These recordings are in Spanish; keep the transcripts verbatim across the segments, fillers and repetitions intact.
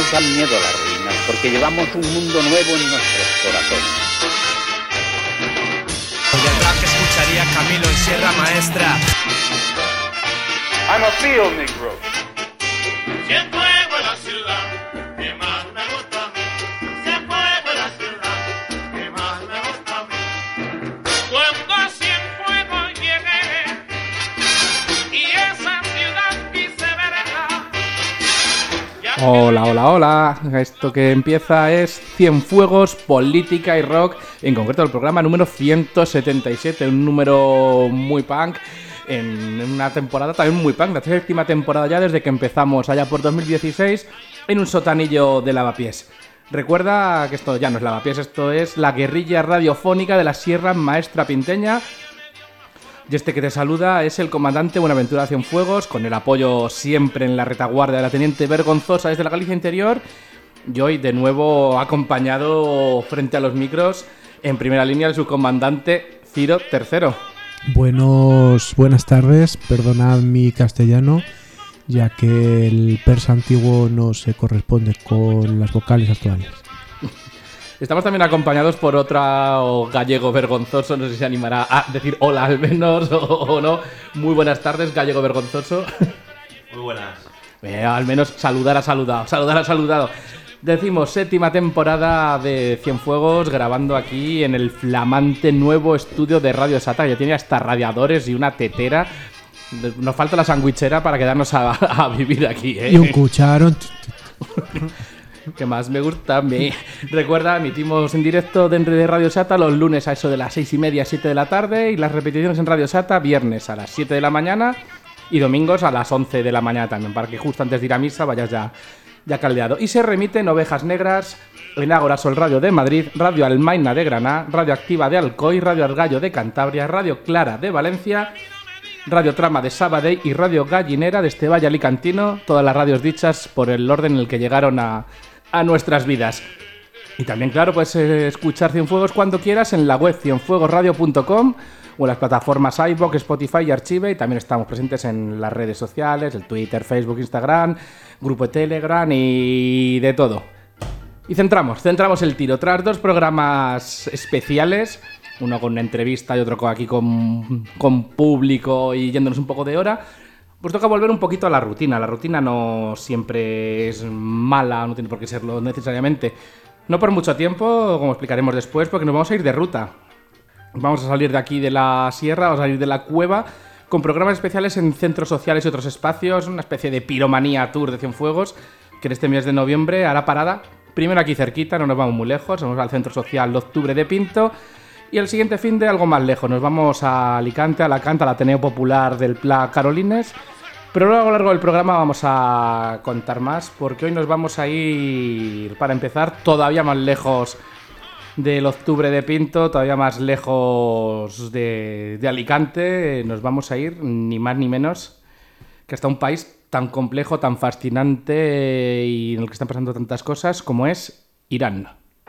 nos dan miedo las ruinas, porque llevamos un mundo nuevo en nuestros corazones. Y el rap que escucharía Camilo en Sierra Maestra. I'm a field negro. Siempre fuego en la ciudad, que más me gusta a mí. Siempre fuego en la ciudad, que más me gusta a mí. Cuando Cienfuegos llegué y esa ciudad quise verla. Hola, hola, hola. Esto que empieza es Cienfuegos, Política y Rock. En concreto el programa número ciento setenta y siete, un número muy punk. En una temporada también muy punk, la séptima temporada ya desde que empezamos allá por dos mil dieciséis en un sotanillo de Lavapiés. Recuerda que esto ya no es Lavapiés, esto es la guerrilla radiofónica de la Sierra Maestra Pinteña. Y este que te saluda es el comandante Buenaventura Cienfuegos, con el apoyo siempre en la retaguardia de la teniente Vergonzosa desde la Galicia Interior. Y hoy de nuevo acompañado frente a los micros en primera línea el subcomandante Ciro tercero. Buenos, buenas tardes, perdonad mi castellano, ya que el persa antiguo no se corresponde con las vocales actuales. Estamos también acompañados por otro gallego vergonzoso, no sé si se animará a decir hola al menos o, o no. Muy buenas tardes, gallego vergonzoso. Muy buenas. Eh, al menos saludar ha saludado, saludar ha saludado. Decimos séptima temporada de Cienfuegos, grabando aquí en el flamante nuevo estudio de Radio Sata. Ya tiene hasta radiadores y una tetera. Nos falta la sandwichera para quedarnos a, a vivir aquí, ¿eh? Y un cucharón. Que más me gusta a mí. Recuerda, emitimos en directo dentro de Radio Sata los lunes a eso de las seis y media, siete de la tarde. Y las repeticiones en Radio Sata viernes a las siete de la mañana y domingos a las once de la mañana también, para que justo antes de ir a misa vayas ya... ya caldeado. Y se remite en Ovejas Negras, en Ágora Sol Radio de Madrid, Radio Almaina de Granada, Radio Activa de Alcoy, Radio Argallo de Cantabria, Radio Clara de Valencia, Radio Trama de Sabadell y Radio Gallinera de este Valle Alicantino, todas las radios dichas por el orden en el que llegaron a, a nuestras vidas. Y también, claro, puedes eh, escuchar Cienfuegos cuando quieras en la web cienfuegos radio punto com o en las plataformas iVoox, Spotify y Archive, y también estamos presentes en las redes sociales, el Twitter, Facebook, Instagram, grupo de Telegram y de todo. Y centramos, centramos el tiro. Tras dos programas especiales, uno con una entrevista y otro aquí con, con público y yéndonos un poco de hora, pues toca volver un poquito a la rutina. La rutina no siempre es mala, no tiene por qué serlo necesariamente. No por mucho tiempo, como explicaremos después, porque nos vamos a ir de ruta. Vamos a salir de aquí de la sierra, vamos a salir de la cueva, con programas especiales en centros sociales y otros espacios, una especie de piromanía tour de Cienfuegos, que en este mes de noviembre hará parada, primero aquí cerquita, no nos vamos muy lejos, vamos al Centro Social de Octubre de Pinto, y el siguiente fin de algo más lejos, nos vamos a Alicante, a Alacant, al Ateneo Popular del Pla Carolines, pero luego a lo largo del programa vamos a contar más, porque hoy nos vamos a ir, para empezar, todavía más lejos del Octubre de Pinto, todavía más lejos de, de Alicante. Nos vamos a ir ni más ni menos que hasta un país tan complejo, tan fascinante y en el que están pasando tantas cosas como es Irán.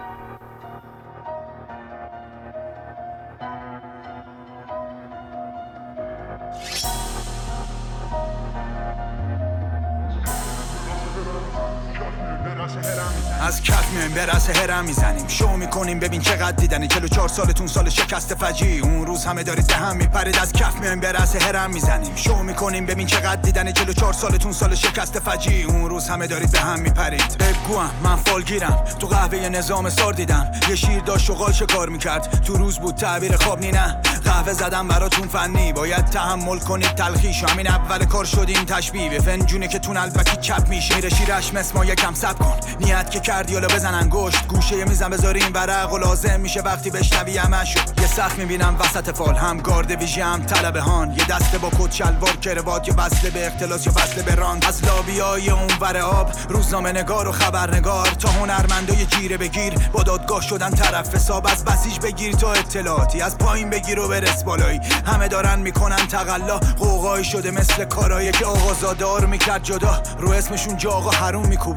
از کف میایم به رأس هرم میزنیم شو میکنیم ببین چقدر دیدنی چهل و چهار سالتون سال شکست فجی اون روز همه دارید به هم میپرید از کف میایم به رأس هرم میزنیم شو میکنیم ببین چقدر دیدنی چهل و چهار سالتون سال شکست فجی اون روز همه دارید به هم میپرید بگوام من فالگیرم تو قهوه نظام سار دیدم یه شیر داشت شغال شکار میکرد تو روز بود تعبیر خواب نی نه قهوه زدم براتون فنی باید تحمل کنید تلخیش همین اول کار شدیم تشبیه به فنجونه که تون البکی چپ میشه میره شیرش مسما یکم صبر کن نیت که کردی حالا بزن انگشت گوشه یه میزم بذاری این ورق و لازم میشه وقتی بشنوی همشو یه سخت میبینم وسط فال هم گارد ویژه هم طلبه هان یه دسته با کت شلوار کروات یا وصله به اختلاس یا وصله به ران از لابیای اونور آب روزنامه نگار و خبرنگار تا هنرمندای جیره بگیر با دادگاه شدن طرف حساب از بسیج بگیر تا اطلاعاتی از پایین بگیر و برس بالایی همه دارن میکنن تقلا قوقای شده مثل کارایی که آقازادار میکرد جدا رو اسمشون جا آقا حروم میکوبید میپرس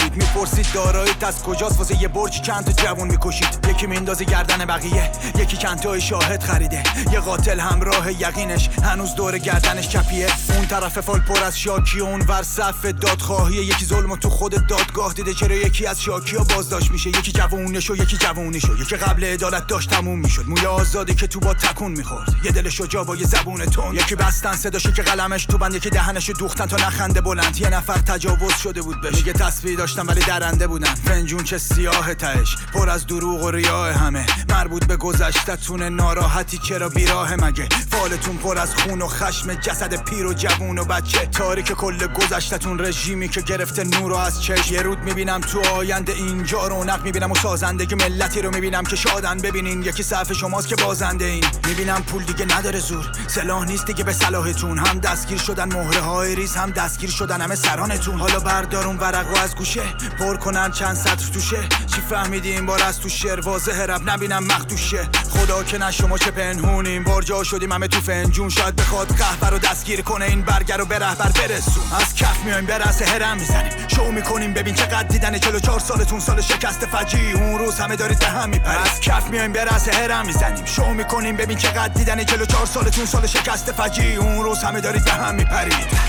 میپرسید داراییت از کجاست، واسه یه برج چند تا جوون میکشید. یکی میندازه گردن بقیه، یکی چند تای شاهد خریده. یه قاتل همراه یقینش هنوز دور گردنش چپیه. اون طرف فال پر از شاکی و اون ور صف دادخواهی. یکی ظلمو تو خود دادگاه دیده، چرا یکی از شاکی‌ها بازداشت میشه، یکی جوونش و یکی جوونیشو، یکی قبل عدالت داشت تموم میشد. موی آزادی که تو با تکون میخورد، یه دل شجاع با یه زبون تون. یکی بستن صداشو که قلمش تو بند، یکی دهنشو دوختن تا نخنده بلند. یه نفر تجاوز شده بود بهش، میگه تسبیح داشتن ولی درنده بودن. فنجون چه سیاه تهش، پر از دروغ و ریاه همه، مربوط به گذشته‌تون ناراحتی چرا بیراه مگه؟ فالتون پر از خون و خشم، جسد پیر و جوون و بچه. تاریک کل گذشته‌تون رژیمی که گرفته نور رو از چشم. یه رود میبینم تو آینده اینجا رونق میبینم و سازندگی ملتی رو میبینم که شادن. ببینین یکی صف شماست که بازنده این. میبینم پول دیگه نداره زور، سلاح نیست دیگه به صلاحتون. هم دستگیر شدن مهره های ریز، هم دستگیر شدن همه سرانتون. حالا بردارون ورقو از گوشه، پر کنن چند سطر توشه. چی فهمیدی این بار از تو شعر واضح رب نبینم مخدوشه. خدا که نه شما چه پنهونیم، بارجا شدیم همه تو فنجون. شاید بخواد قهبر رو دستگیر کنه این برگر رو به رهبر برسون. از کف میایم به رأس هرم میزنیم، شو میکنیم ببین چقدر دیدن. چهل و چهار سالتون سال شکست فجی، اون روز همه دارید به هم میپرید. از کف میایم به رأس هرم میزنیم، شو میکنیم ببین چقدر دیدن. چهل و چهار سالتون سال شکست فجی، اون روز همه دارید به هم میپرید.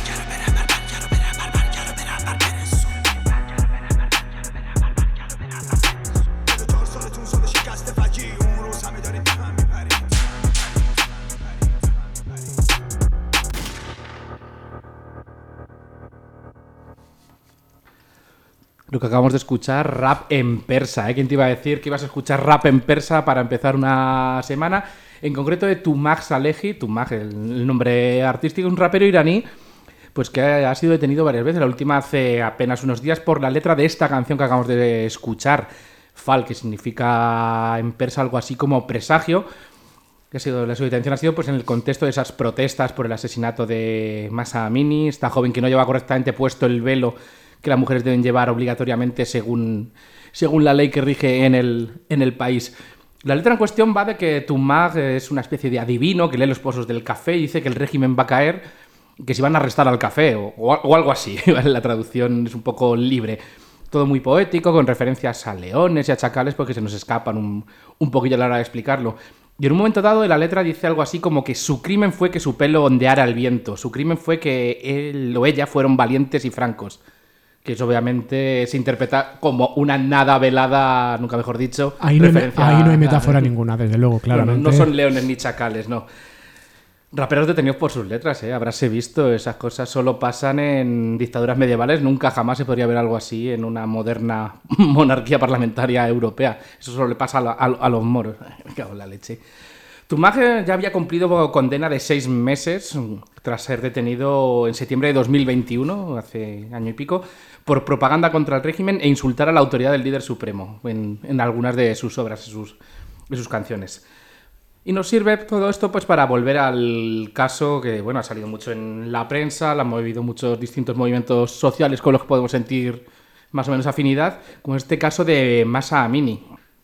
Lo que acabamos de escuchar, rap en persa, ¿eh? ¿Quién te iba a decir que ibas a escuchar rap en persa para empezar una semana? En concreto de Tumag Salehi, Tumag, el, el nombre artístico, un rapero iraní, pues que ha sido detenido varias veces, la última hace apenas unos días, por la letra de esta canción que acabamos de escuchar, Fal, que significa en persa algo así como presagio. Que ha sido, la su detención ha sido pues en el contexto de esas protestas por el asesinato de Mahsa Amini, esta joven que no lleva correctamente puesto el velo que las mujeres deben llevar obligatoriamente según, según la ley que rige en el, en el país. La letra en cuestión va de que Tumag es una especie de adivino que lee los pozos del café y dice que el régimen va a caer, que si van a arrestar al café o, o algo así. La traducción es un poco libre. Todo muy poético, con referencias a leones y a chacales, porque se nos escapan un, un poquillo a la hora de explicarlo. Y en un momento dado de la letra dice algo así como que su crimen fue que su pelo ondeara al viento. Su crimen fue que él o ella fueron valientes y francos. Que eso obviamente se interpreta como una nada velada, nunca mejor dicho. Ahí no, hay, ahí no hay metáfora a, ninguna, desde luego, claramente. Bueno, no son leones ni chacales, no. Raperos detenidos por sus letras, ¿eh? Habráse visto, esas cosas solo pasan en dictaduras medievales. Nunca jamás se podría ver algo así en una moderna monarquía parlamentaria europea. Eso solo le pasa a, la, a, a los moros. Me cago en la leche. Tumag ya había cumplido condena de seis meses tras ser detenido en septiembre de dos mil veintiuno, hace año y pico, por propaganda contra el régimen e insultar a la autoridad del líder supremo en, en algunas de sus obras, de sus, de sus canciones. Y nos sirve todo esto pues para volver al caso que bueno ha salido mucho en la prensa, lo han movido muchos distintos movimientos sociales con los que podemos sentir más o menos afinidad, como este caso de Mahsa Amini.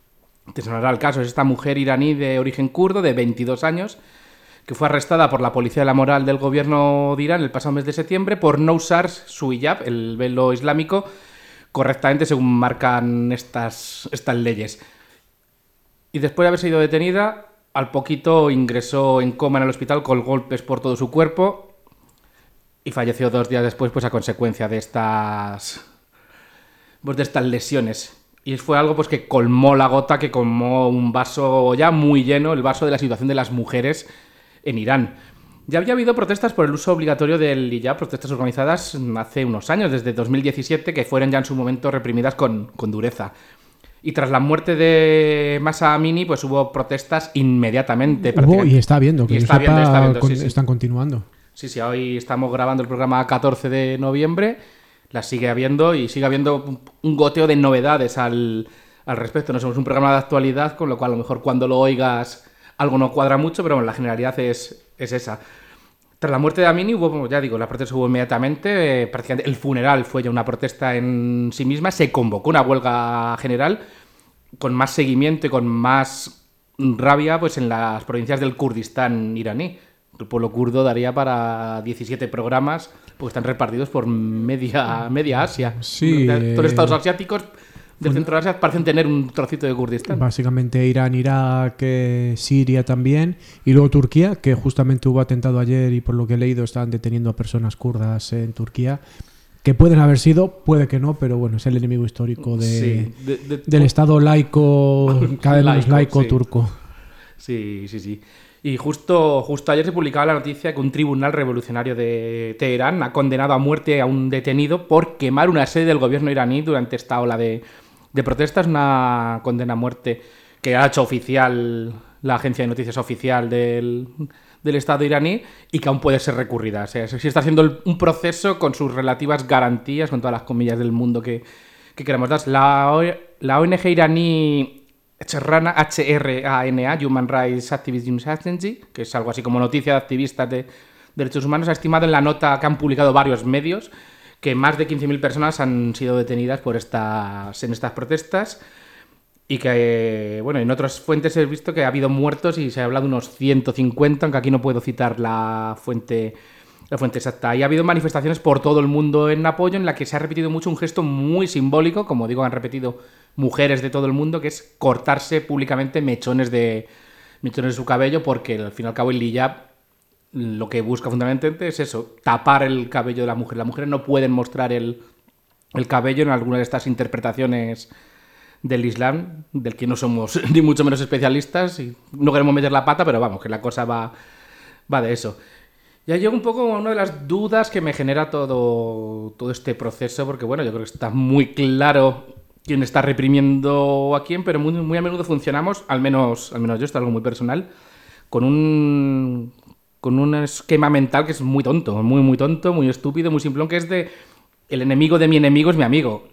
Te sonará el caso, es esta mujer iraní de origen kurdo de veintidós años que fue arrestada por la Policía de la Moral del gobierno de Irán el pasado mes de septiembre por no usar su hijab, el velo islámico, correctamente según marcan estas, estas leyes. Y después de haber sido detenida, al poquito ingresó en coma en el hospital con golpes por todo su cuerpo y falleció dos días después pues a consecuencia de estas, pues, de estas lesiones. Y fue algo pues que colmó la gota, que colmó un vaso ya muy lleno, el vaso de la situación de las mujeres en Irán. Ya había habido protestas por el uso obligatorio del hijab, protestas organizadas hace unos años, desde dos mil diecisiete, que fueron ya en su momento reprimidas con, con dureza. Y tras la muerte de Mahsa Amini, pues hubo protestas inmediatamente. Hubo y está habiendo, que y yo está sepa, viendo, está viendo, con, sí, sí. están continuando. Sí, sí, hoy estamos grabando el programa catorce de noviembre, las sigue habiendo y sigue habiendo un goteo de novedades al, al respecto. No somos un programa de actualidad, con lo cual a lo mejor cuando lo oigas algo no cuadra mucho, pero bueno, la generalidad es, es esa. Tras la muerte de Amini hubo, ya digo, la protesta hubo inmediatamente, eh, prácticamente el funeral fue ya una protesta en sí misma, se convocó una huelga general con más seguimiento y con más rabia pues en las provincias del Kurdistán iraní, el pueblo kurdo daría para diecisiete programas, porque están repartidos por media, media Asia. Sí, Todos eh, los estados asiáticos de bueno, Centro Asia parecen tener un trocito de Kurdistán. Básicamente Irán, Irak, eh, Siria también, y luego Turquía, que justamente hubo atentado ayer y por lo que he leído están deteniendo a personas kurdas en Turquía, que pueden haber sido, puede que no, pero bueno, es el enemigo histórico de, Sí, de- de- del Estado laico, cada vez menos Laico, laico sí. turco. Sí, sí, sí. Y justo, justo ayer se publicaba la noticia que un tribunal revolucionario de Teherán ha condenado a muerte a un detenido por quemar una sede del gobierno iraní durante esta ola de, de protestas. Una condena a muerte que ha hecho oficial la agencia de noticias oficial del, del Estado iraní y que aún puede ser recurrida. O sea, sí está haciendo el- un proceso con sus relativas garantías, con todas las comillas del mundo que, que queremos dar. La, O- la O N G iraní Cherrana, H R A N A, Human Rights Activist News Agency, que es algo así como noticia de activistas de derechos humanos, ha estimado en la nota que han publicado varios medios que más de quince mil personas han sido detenidas por estas, en estas protestas y que, bueno, en otras fuentes he visto que ha habido muertos y se ha hablado de unos ciento cincuenta, aunque aquí no puedo citar la fuente, la fuente exacta. Y ha habido manifestaciones por todo el mundo en apoyo, en la que se ha repetido mucho un gesto muy simbólico, como digo, han repetido mujeres de todo el mundo, que es cortarse públicamente mechones de, mechones de su cabello, porque al fin y al cabo el hijab lo que busca fundamentalmente es eso, tapar el cabello de la mujer. Las mujeres no pueden mostrar el, el cabello en alguna de estas interpretaciones del Islam, del que no somos ni mucho menos especialistas, y no queremos meter la pata, pero vamos, que la cosa va, va de eso. Ya llega un poco una de las dudas que me genera todo, todo este proceso, porque bueno, yo creo que está muy claro quién está reprimiendo a quién, pero muy, muy a menudo funcionamos, al menos, al menos yo, esto es algo muy personal, con un, con un esquema mental que es muy tonto, muy, muy tonto, muy estúpido, muy simplón, que es de el enemigo de mi enemigo es mi amigo.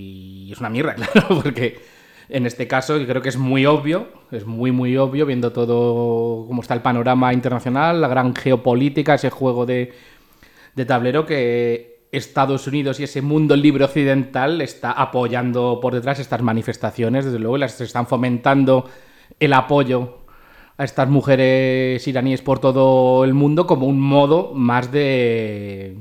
Y es una mierda, claro, porque en este caso yo creo que es muy obvio, es muy, muy obvio, viendo todo cómo está el panorama internacional, la gran geopolítica, ese juego de, de tablero, que Estados Unidos y ese mundo libre occidental está apoyando por detrás estas manifestaciones, desde luego, y las están fomentando el apoyo a estas mujeres iraníes por todo el mundo como un modo más de,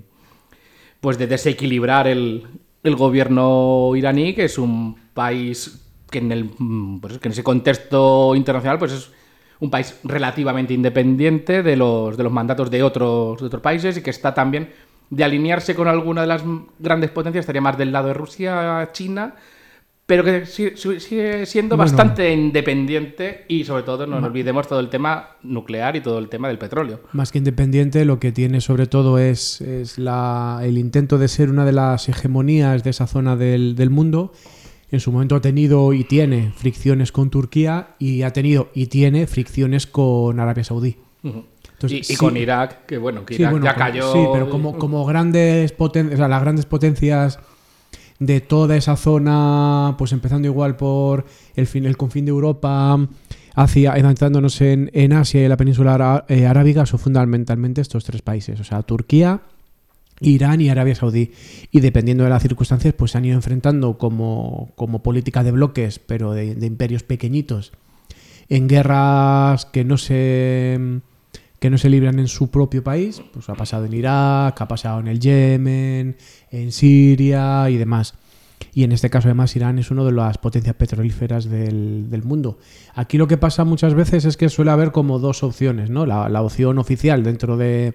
pues de desequilibrar el, el gobierno iraní, que es un país que en, el, pues que en ese contexto internacional pues es un país relativamente independiente de los, de los mandatos de otros, de otros países, y que está también de alinearse con alguna de las grandes potencias, estaría más del lado de Rusia, China, pero que sigue, sigue siendo Bueno. bastante independiente, y sobre todo no nos olvidemos todo el tema nuclear y todo el tema del petróleo. Más que independiente, lo que tiene sobre todo es, es la, el intento de ser una de las hegemonías de esa zona del, del mundo. En su momento ha tenido y tiene fricciones con Turquía, y ha tenido y tiene fricciones con Arabia Saudí. Uh-huh. Entonces, y, y sí. con Irak, que bueno, que Sí, Irak bueno, ya como- cayó. sí, pero como, como grandes potencias, o sea, las grandes potencias de toda esa zona, pues empezando igual por el fin, el confín de Europa, hacia adentrándonos en, en Asia y la península ara- eh, arábiga, son fundamentalmente estos tres países, o sea, Turquía, Irán y Arabia Saudí. Y dependiendo de las circunstancias, pues se han ido enfrentando como, como política de bloques, pero de, de imperios pequeñitos, en guerras que no se que no se libran en su propio país. Pues ha pasado en Irak, ha pasado en el Yemen, en Siria y demás. Y en este caso además Irán es una de las potencias petrolíferas del, del mundo. Aquí lo que pasa muchas veces es que suele haber como dos opciones, ¿no? La, la opción oficial dentro de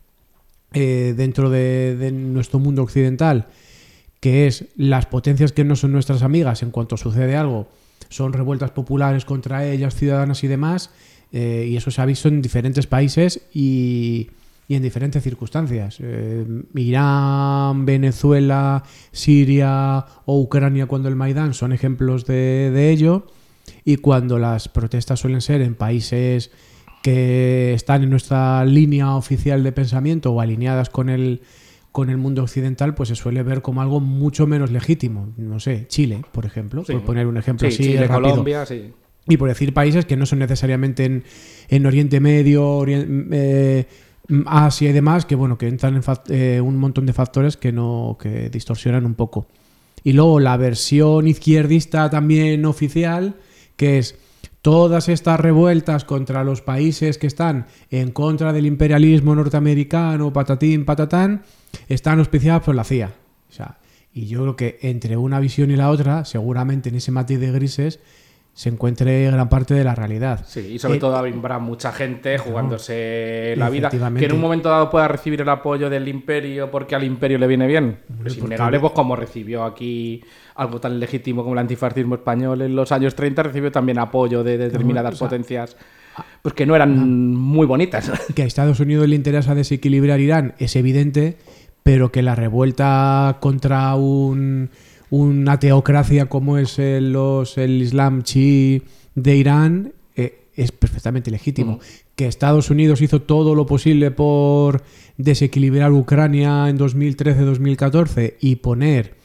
eh, dentro de, de nuestro mundo occidental, que es las potencias que no son nuestras amigas, en cuanto sucede algo, son revueltas populares contra ellas, ciudadanas y demás. Eh, y eso se ha visto en diferentes países y, y en diferentes circunstancias. Eh, Irán, Venezuela, Siria o Ucrania, cuando el Maidán, son ejemplos de, de ello. Y cuando las protestas suelen ser en países que están en nuestra línea oficial de pensamiento o alineadas con el, con el mundo occidental, pues se suele ver como algo mucho menos legítimo. No sé, Chile, por ejemplo, Sí. por poner un ejemplo Sí, así Chile, rápido. Colombia, sí. Y por decir países que no son necesariamente en, en Oriente Medio, Orien- eh, Asia y demás, que bueno, que entran en fac- eh, un montón de factores que no que distorsionan un poco. Y luego la versión izquierdista también oficial, que es todas estas revueltas contra los países que están en contra del imperialismo norteamericano, patatín, patatán, están auspiciadas por la C I A. O sea, y yo creo que entre una visión y la otra, seguramente en ese matiz de grises, se encuentre gran parte de la realidad. Sí, y sobre eh, todo habrá mucha gente jugándose no, la vida que en un momento dado pueda recibir el apoyo del imperio porque al imperio le viene bien. Es innegable, pues como recibió aquí algo tan legítimo como el antifascismo español en los años treinta, recibió también apoyo de determinadas o sea, potencias pues que no eran no. muy bonitas. Que a Estados Unidos le interesa desequilibrar Irán es evidente, pero que la revuelta contra un... una teocracia como es el, los, el Islam chií de Irán eh, es perfectamente legítimo. Uh-huh. Que Estados Unidos hizo todo lo posible por desequilibrar Ucrania en dos mil trece dos mil catorce y poner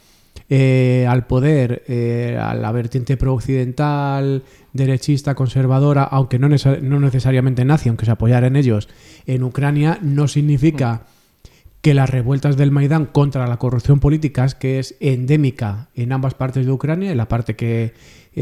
eh, al poder eh, a la vertiente pro-occidental, derechista, conservadora, aunque no, neces- no necesariamente nazi, aunque se apoyara en ellos, en Ucrania, no significa... Uh-huh. que las revueltas del Maidán contra la corrupción política, que es endémica en ambas partes de Ucrania, en la parte que,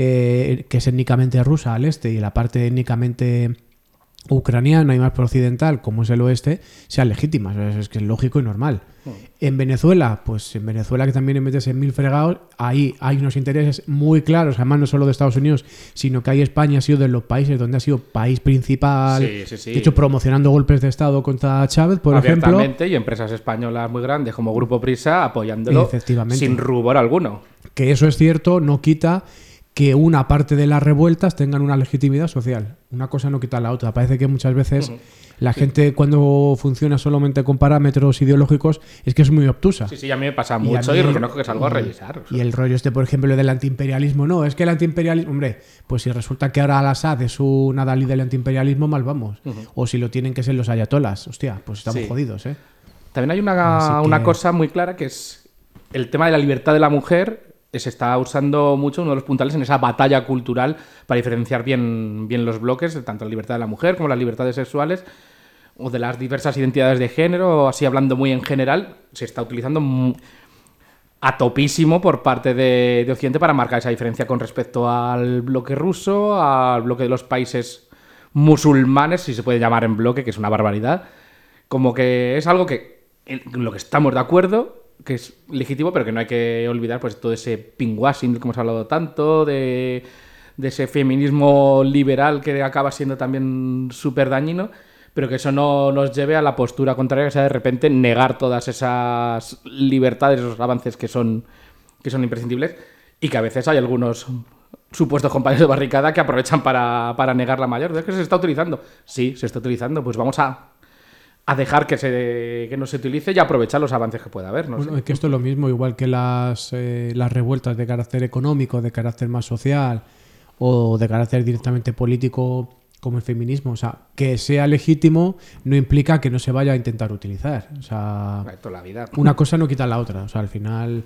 eh, que es étnicamente rusa al este y la parte étnicamente ucraniana y más pro-occidental, como es el oeste, sean legítimas. Es, es que es lógico y normal. Mm. En Venezuela, pues en Venezuela, que también metes en mil fregados, ahí hay unos intereses muy claros, además no solo de Estados Unidos, sino que ahí España ha sido de los países donde ha sido país principal, sí, sí, sí. de hecho promocionando golpes de Estado contra Chávez, por ejemplo. Y empresas españolas muy grandes como Grupo Prisa apoyándolo sin rubor alguno. Que eso es cierto, no quita que una parte de las revueltas tengan una legitimidad social. Una cosa no quita la otra. Parece que muchas veces uh-huh. la sí. gente, cuando funciona solamente con parámetros ideológicos, es que es muy obtusa. Sí, sí, a mí me pasa mucho y, y reconozco que es algo a revisar. O sea. Y el rollo este, por ejemplo, del antiimperialismo. No, es que el antiimperialismo... Hombre, pues si resulta que ahora Al-Assad es un adalid del antiimperialismo, mal vamos. Uh-huh. O si lo tienen que ser los ayatolas. Hostia, pues estamos sí. jodidos, ¿eh? También hay una, que... una cosa muy clara que es el tema de la libertad de la mujer. Se está usando mucho, uno de los puntales en esa batalla cultural para diferenciar bien, bien los bloques, tanto la libertad de la mujer como las libertades sexuales o de las diversas identidades de género, así hablando muy en general, se está utilizando muy, a topísimo por parte de, de Occidente para marcar esa diferencia con respecto al bloque ruso, al bloque de los países musulmanes, si se puede llamar en bloque, que es una barbaridad, como que es algo que en lo que estamos de acuerdo, que es legítimo, pero que no hay que olvidar pues todo ese pinkwashing del que hemos hablado tanto, de, de ese feminismo liberal que acaba siendo también súper dañino, pero que eso no nos lleve a la postura contraria, que sea de repente negar todas esas libertades, esos avances que son, que son imprescindibles, y que a veces hay algunos supuestos compañeros de barricada que aprovechan para, para negar la mayor. ¿Es que se está utilizando? Sí, se está utilizando, pues vamos a... a dejar que se que no se utilice y aprovechar los avances que pueda haber. No bueno, sé. Es que esto es lo mismo, igual que las, eh, las revueltas de carácter económico, de carácter más social o de carácter directamente político como el feminismo. O sea, que sea legítimo no implica que no se vaya a intentar utilizar. O sea, toda la vida. Una cosa no quita la otra. O sea, al final...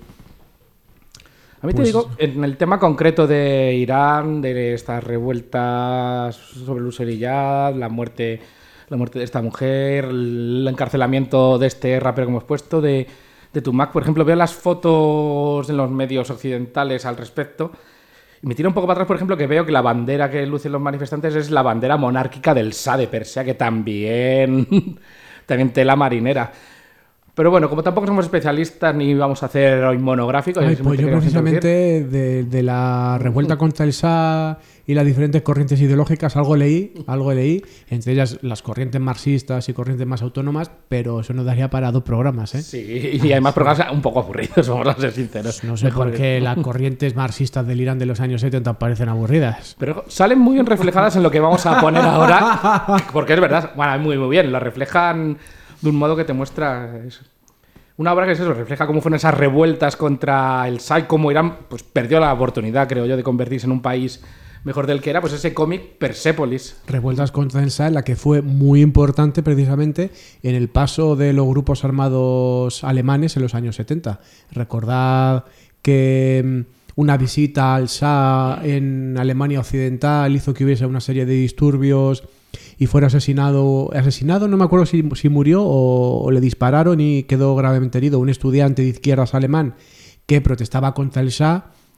A mí pues... te digo, en el tema concreto de Irán, de estas revueltas sobre el uso del hijab, la muerte... la muerte de esta mujer, el encarcelamiento de este rapero que hemos puesto, de, de Tupac, por ejemplo, veo las fotos en los medios occidentales al respecto y me tiro un poco para atrás, por ejemplo, que veo que la bandera que lucen los manifestantes es la bandera monárquica del Shah de Persia, que también, también tela marinera. Pero bueno, como tampoco somos especialistas ni vamos a hacer hoy monográfico... Ay, pues yo precisamente de, de la revuelta contra el Shah y las diferentes corrientes ideológicas algo leí, algo leí, entre ellas las corrientes marxistas y corrientes más autónomas, pero eso nos daría para dos programas, ¿eh? Sí, y además programas un poco aburridos, vamos a ser sinceros. No sé Mejor por qué que... las corrientes marxistas del Irán de los años setenta parecen aburridas. Pero salen muy bien reflejadas en lo que vamos a poner ahora, porque es verdad, bueno, muy, muy bien, lo reflejan... de un modo que te muestra eso. Una obra que es eso, refleja cómo fueron esas revueltas contra el Shah y cómo Irán pues, perdió la oportunidad, creo yo, de convertirse en un país mejor del que era, pues ese cómic Persépolis. Revueltas contra el Shah, la que fue muy importante precisamente en el paso de los grupos armados alemanes en los años setenta. Recordad que una visita al Shah en Alemania Occidental hizo que hubiese una serie de disturbios y fuera asesinado, asesinado no me acuerdo si, si murió o, o le dispararon y quedó gravemente herido un estudiante de izquierdas alemán que protestaba contra el Shah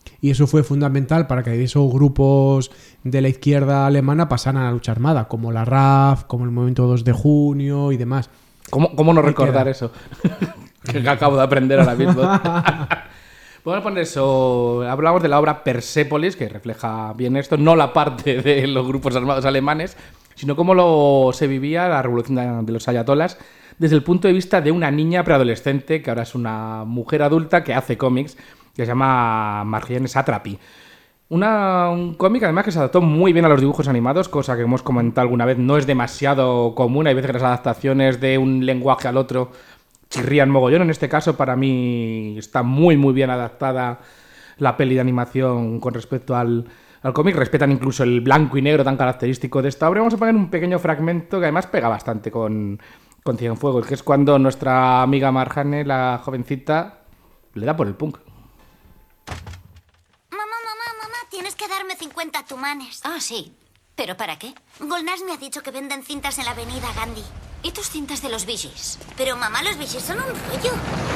Y eso fue fundamental para que esos grupos de la izquierda alemana pasaran a la lucha armada, como la R A F, como el Movimiento dos de junio y demás. ¿Cómo, cómo no Ahí recordar queda. eso? Que acabo de aprender ahora mismo. Vamos a poner eso. Hablamos de la obra Persépolis, que refleja bien esto, no la parte de los grupos armados alemanes, sino cómo lo, se vivía la revolución de los ayatolas desde el punto de vista de una niña preadolescente, que ahora es una mujer adulta que hace cómics, que se llama Marjane Satrapi. Una, un cómic además que se adaptó muy bien a los dibujos animados, cosa que hemos comentado alguna vez, no es demasiado común. Hay veces que las adaptaciones de un lenguaje al otro chirrían mogollón. En este caso, para mí, está muy muy bien adaptada la peli de animación con respecto al, al cómic. Respetan incluso el blanco y negro tan característico de esta obra. Vamos a poner un pequeño fragmento que además pega bastante con, con Cienfuegos, que es cuando nuestra amiga Marjane, la jovencita, le da por el punk. Mamá, mamá, mamá, tienes que darme cincuenta tumanes. Ah, sí. ¿Pero para qué? Golnaz me ha dicho que venden cintas en la avenida Gandhi. ¿Y tus cintas de los Bee Gees? Pero mamá, los bichos son un rollo.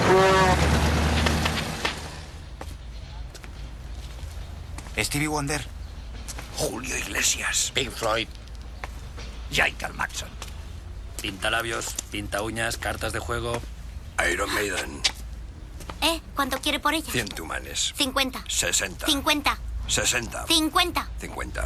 Stevie Wonder, Julio Iglesias, Pink Floyd, Michael Jackson, pinta labios, pinta uñas, cartas de juego. Iron Maiden, ¿Eh? ¿Cuánto quiere por ella? cien tumanes, Cincuenta. sesenta, Cincuenta. sesenta, Cincuenta. cincuenta.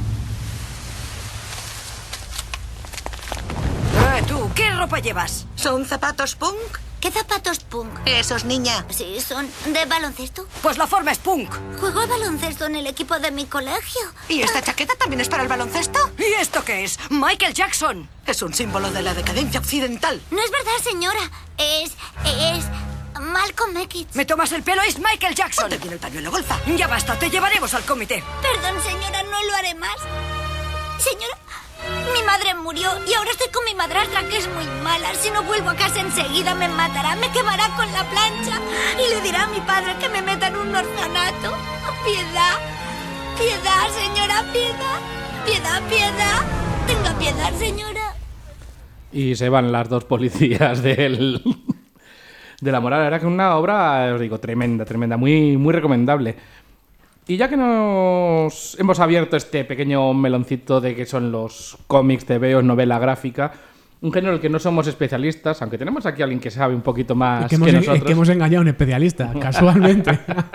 Eh, tú, ¿qué ropa llevas? ¿Son zapatos punk? ¿Qué zapatos punk? Esos, niña. Sí, son de baloncesto. Pues la forma es punk. Juego al baloncesto en el equipo de mi colegio. ¿Y esta chaqueta también es para el baloncesto? ¿Y esto qué es? Michael Jackson. Es un símbolo de la decadencia occidental. No es verdad, señora. Es... es... Malcolm X. ¿Me tomas el pelo? Es Michael Jackson. Ponte bien el pañuelo, golfa. Ya basta, te llevaremos al comité. Perdón, señora, no lo haré más. Señora, mi madre murió y ahora estoy con mi madrastra, que es muy mala. Si no vuelvo a casa enseguida me matará, me quemará con la plancha y le dirá a mi padre que me meta en un orfanato. Piedad, piedad, señora, piedad, piedad, piedad. Tenga piedad, señora. Y se van las dos policías del... de la moral. Era que una obra, os digo, tremenda, tremenda, muy, muy recomendable. Y ya que nos hemos abierto este pequeño meloncito de que son los cómics, tebeos, novela gráfica, un género en el que no somos especialistas, aunque tenemos aquí a alguien que sabe un poquito más que, hemos, que nosotros. que hemos engañado a un especialista, casualmente.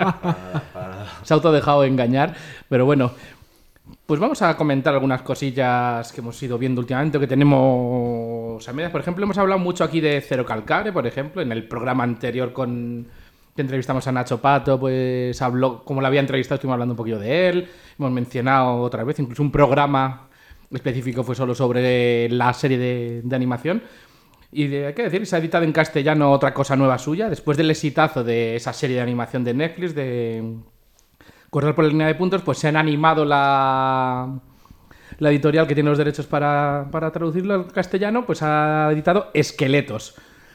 Se ha autodejado engañar, pero bueno, pues vamos a comentar algunas cosillas que hemos ido viendo últimamente, que tenemos a medias. Por ejemplo, hemos hablado mucho aquí de Cero Calcare, por ejemplo, en el programa anterior con que entrevistamos a Nacho Pato, pues habló, como lo había entrevistado, estuvimos hablando un poquito de él. Hemos mencionado otra vez, incluso un programa específico fue solo sobre la serie de, de animación. Y de, hay que decir, se ha editado en castellano otra cosa nueva suya, después del exitazo de esa serie de animación de Netflix, de Correr por la línea de puntos, pues se han animado la, la editorial que tiene los derechos para, para traducirlo al castellano, pues ha editado Esqueletos.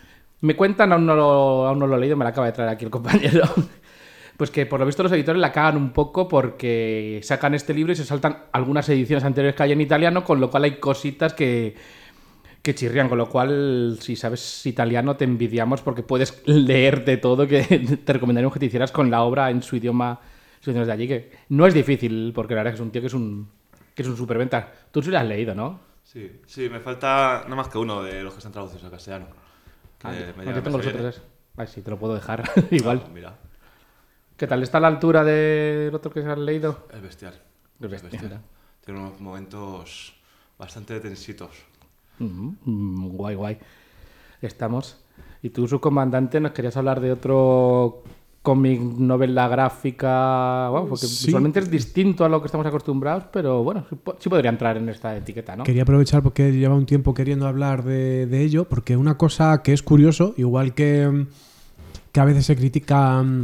Me cuentan, aún no, lo, aún no lo he leído, me la acaba de traer aquí el compañero, pues que por lo visto los editores la cagan un poco porque sacan este libro y se saltan algunas ediciones anteriores que hay en italiano, con lo cual hay cositas que, que chirrían, con lo cual si sabes italiano te envidiamos porque puedes leerte todo, que te recomendaríamos que te hicieras con la obra en su idioma, sus idiomas de allí, que no es difícil porque la verdad es que es un tío que es un, que es un superventa. Tú sí lo has leído, ¿no? Sí, sí, me falta no más que uno de los que están traducidos al castellano. Que Ah, me yo llega tengo mes los que otros viene. tres. Ay, sí, te lo puedo dejar. Igual. Ah, mira, ¿Qué tal? ¿Está a la altura del otro que se has leído? es bestial. Es Es bestial. bestial. Tiene unos momentos bastante tensitos. Mm, mm, guay, guay. Estamos. Y tú, subcomandante, nos querías hablar de otro cómic, novela gráfica, bueno, porque Sí. visualmente es distinto a lo que estamos acostumbrados, pero bueno, sí, po- sí podría entrar en esta etiqueta, ¿no? Quería aprovechar porque lleva un tiempo queriendo hablar de, de ello, porque una cosa que es curioso, igual que, que a veces se critica mm,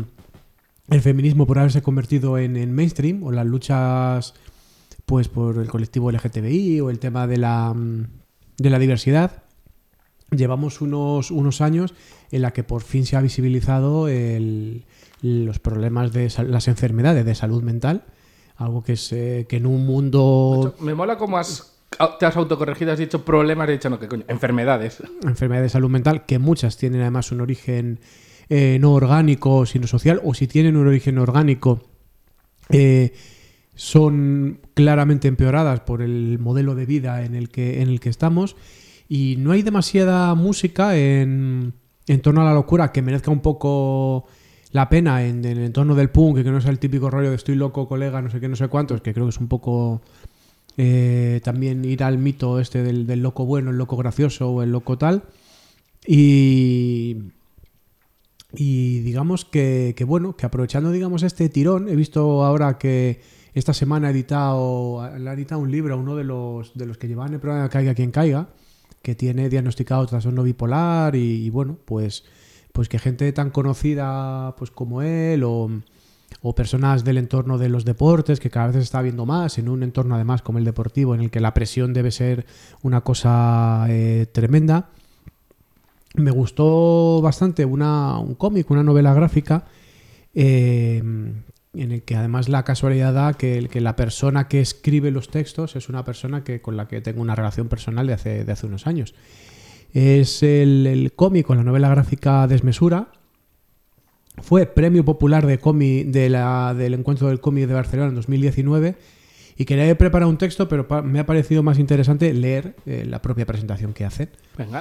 el feminismo por haberse convertido en, en mainstream, o las luchas pues por el colectivo L G T B I, o el tema de la, mm, de la diversidad, llevamos unos, unos años en la que por fin se ha visibilizado el, los problemas de sal- las enfermedades de salud mental, algo que es eh, que en un mundo... Me mola cómo has, te has autocorregido, has dicho problemas, he dicho no, que coño, enfermedades. enfermedades de salud mental, que muchas tienen además un origen eh, no orgánico, sino social, o si tienen un origen orgánico, eh, son claramente empeoradas por el modelo de vida en el que, en el que estamos, y no hay demasiada música en, en torno a la locura que merezca un poco la pena en, en el entorno del punk, que no sea el típico rollo de estoy loco, colega, no sé qué, no sé cuántos, que creo que es un poco eh, también ir al mito este del, del loco bueno, el loco gracioso o el loco tal. Y... Y digamos que, que bueno, que aprovechando digamos este tirón, he visto ahora que esta semana ha editado, le ha editado un libro a uno de los, de los que llevan el programa Caiga Quien Caiga, que tiene diagnosticado trastorno bipolar y, y bueno, pues, pues que gente tan conocida pues como él o, o personas del entorno de los deportes, que cada vez se está viendo más en un entorno además como el deportivo, en el que la presión debe ser una cosa eh, tremenda. Me gustó bastante una, un cómic, una novela gráfica, eh, en el que además la casualidad da que, que la persona que escribe los textos es una persona que, con la que tengo una relación personal de hace, de hace unos años. Es el, el cómic o la novela gráfica Desmesura. Fue premio popular de cómic de la, del Encuentro del Cómic de Barcelona en dos mil diecinueve. Y quería preparar un texto, pero pa- me ha parecido más interesante leer eh, la propia presentación que hacen. Venga.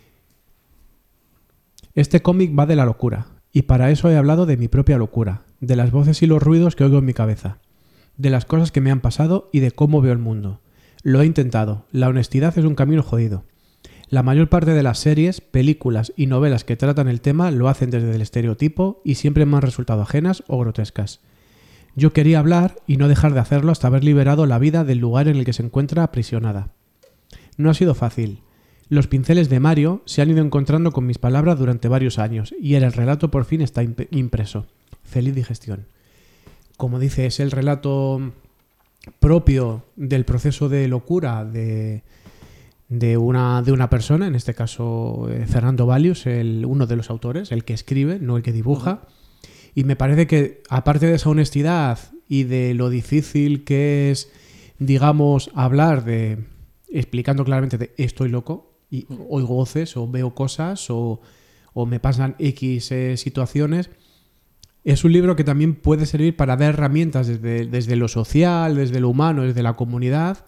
Este cómic va de la locura, y para eso he hablado de mi propia locura, de las voces y los ruidos que oigo en mi cabeza, de las cosas que me han pasado y de cómo veo el mundo. Lo he intentado, la honestidad es un camino jodido. La mayor parte de las series, películas y novelas que tratan el tema lo hacen desde el estereotipo y siempre me han resultado ajenas o grotescas. Yo quería hablar y no dejar de hacerlo hasta haber liberado la vida del lugar en el que se encuentra aprisionada. No ha sido fácil. Los pinceles de Mario se han ido encontrando con mis palabras durante varios años y el relato por fin está imp- impreso. Feliz digestión. Como dice, es el relato propio del proceso de locura de, de, una, de una persona, en este caso eh, Fernando Valius, el, uno de los autores, el que escribe, no el que dibuja. Y me parece que, aparte de esa honestidad y de lo difícil que es, digamos, hablar de, explicando claramente de estoy loco, y oigo voces o veo cosas o, o me pasan X eh, situaciones, es un libro que también puede servir para dar herramientas desde, desde lo social, desde lo humano, desde la comunidad,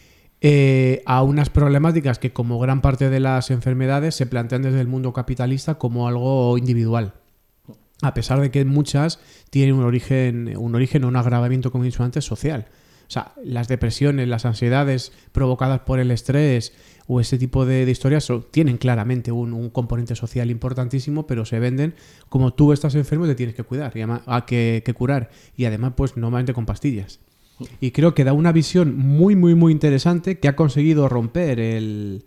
eh, a unas problemáticas que, como gran parte de las enfermedades, se plantean desde el mundo capitalista como algo individual. A pesar de que muchas tienen un origen, un origen o un agravamiento, como he dicho antes, social. O sea, las depresiones, las ansiedades provocadas por el estrés o ese tipo de, de historias so, tienen claramente un, un componente social importantísimo, pero se venden como tú estás enfermo y te tienes que cuidar, y además, a que, que curar. Y además, pues normalmente con pastillas. Y creo que da una visión muy, muy, muy interesante que ha conseguido romper el,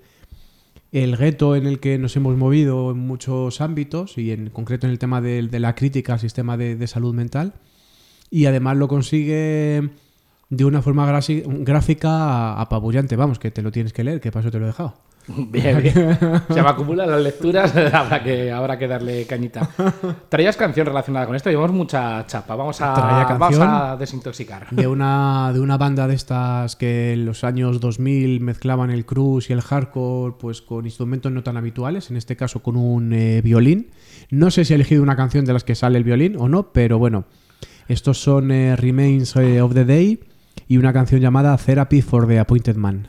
el gueto en el que nos hemos movido en muchos ámbitos y en concreto en el tema de, de la crítica al sistema de, de salud mental. Y además lo consigue de una forma gráfica apabullante. Vamos, que te lo tienes que leer, que para eso te lo he dejado. Bien, bien. Se me acumulan las lecturas, habrá que, habrá que darle cañita. ¿Traías canción relacionada con esto? Llevamos mucha chapa. Vamos a, vamos a desintoxicar. De una, de una banda de estas que en los años dos mil mezclaban el crust y el hardcore pues con instrumentos no tan habituales, en este caso con un eh, violín. No sé si he elegido una canción de las que sale el violín o no, pero bueno, estos son eh, Remains of the Day y una canción llamada Therapy for the Appointed Man.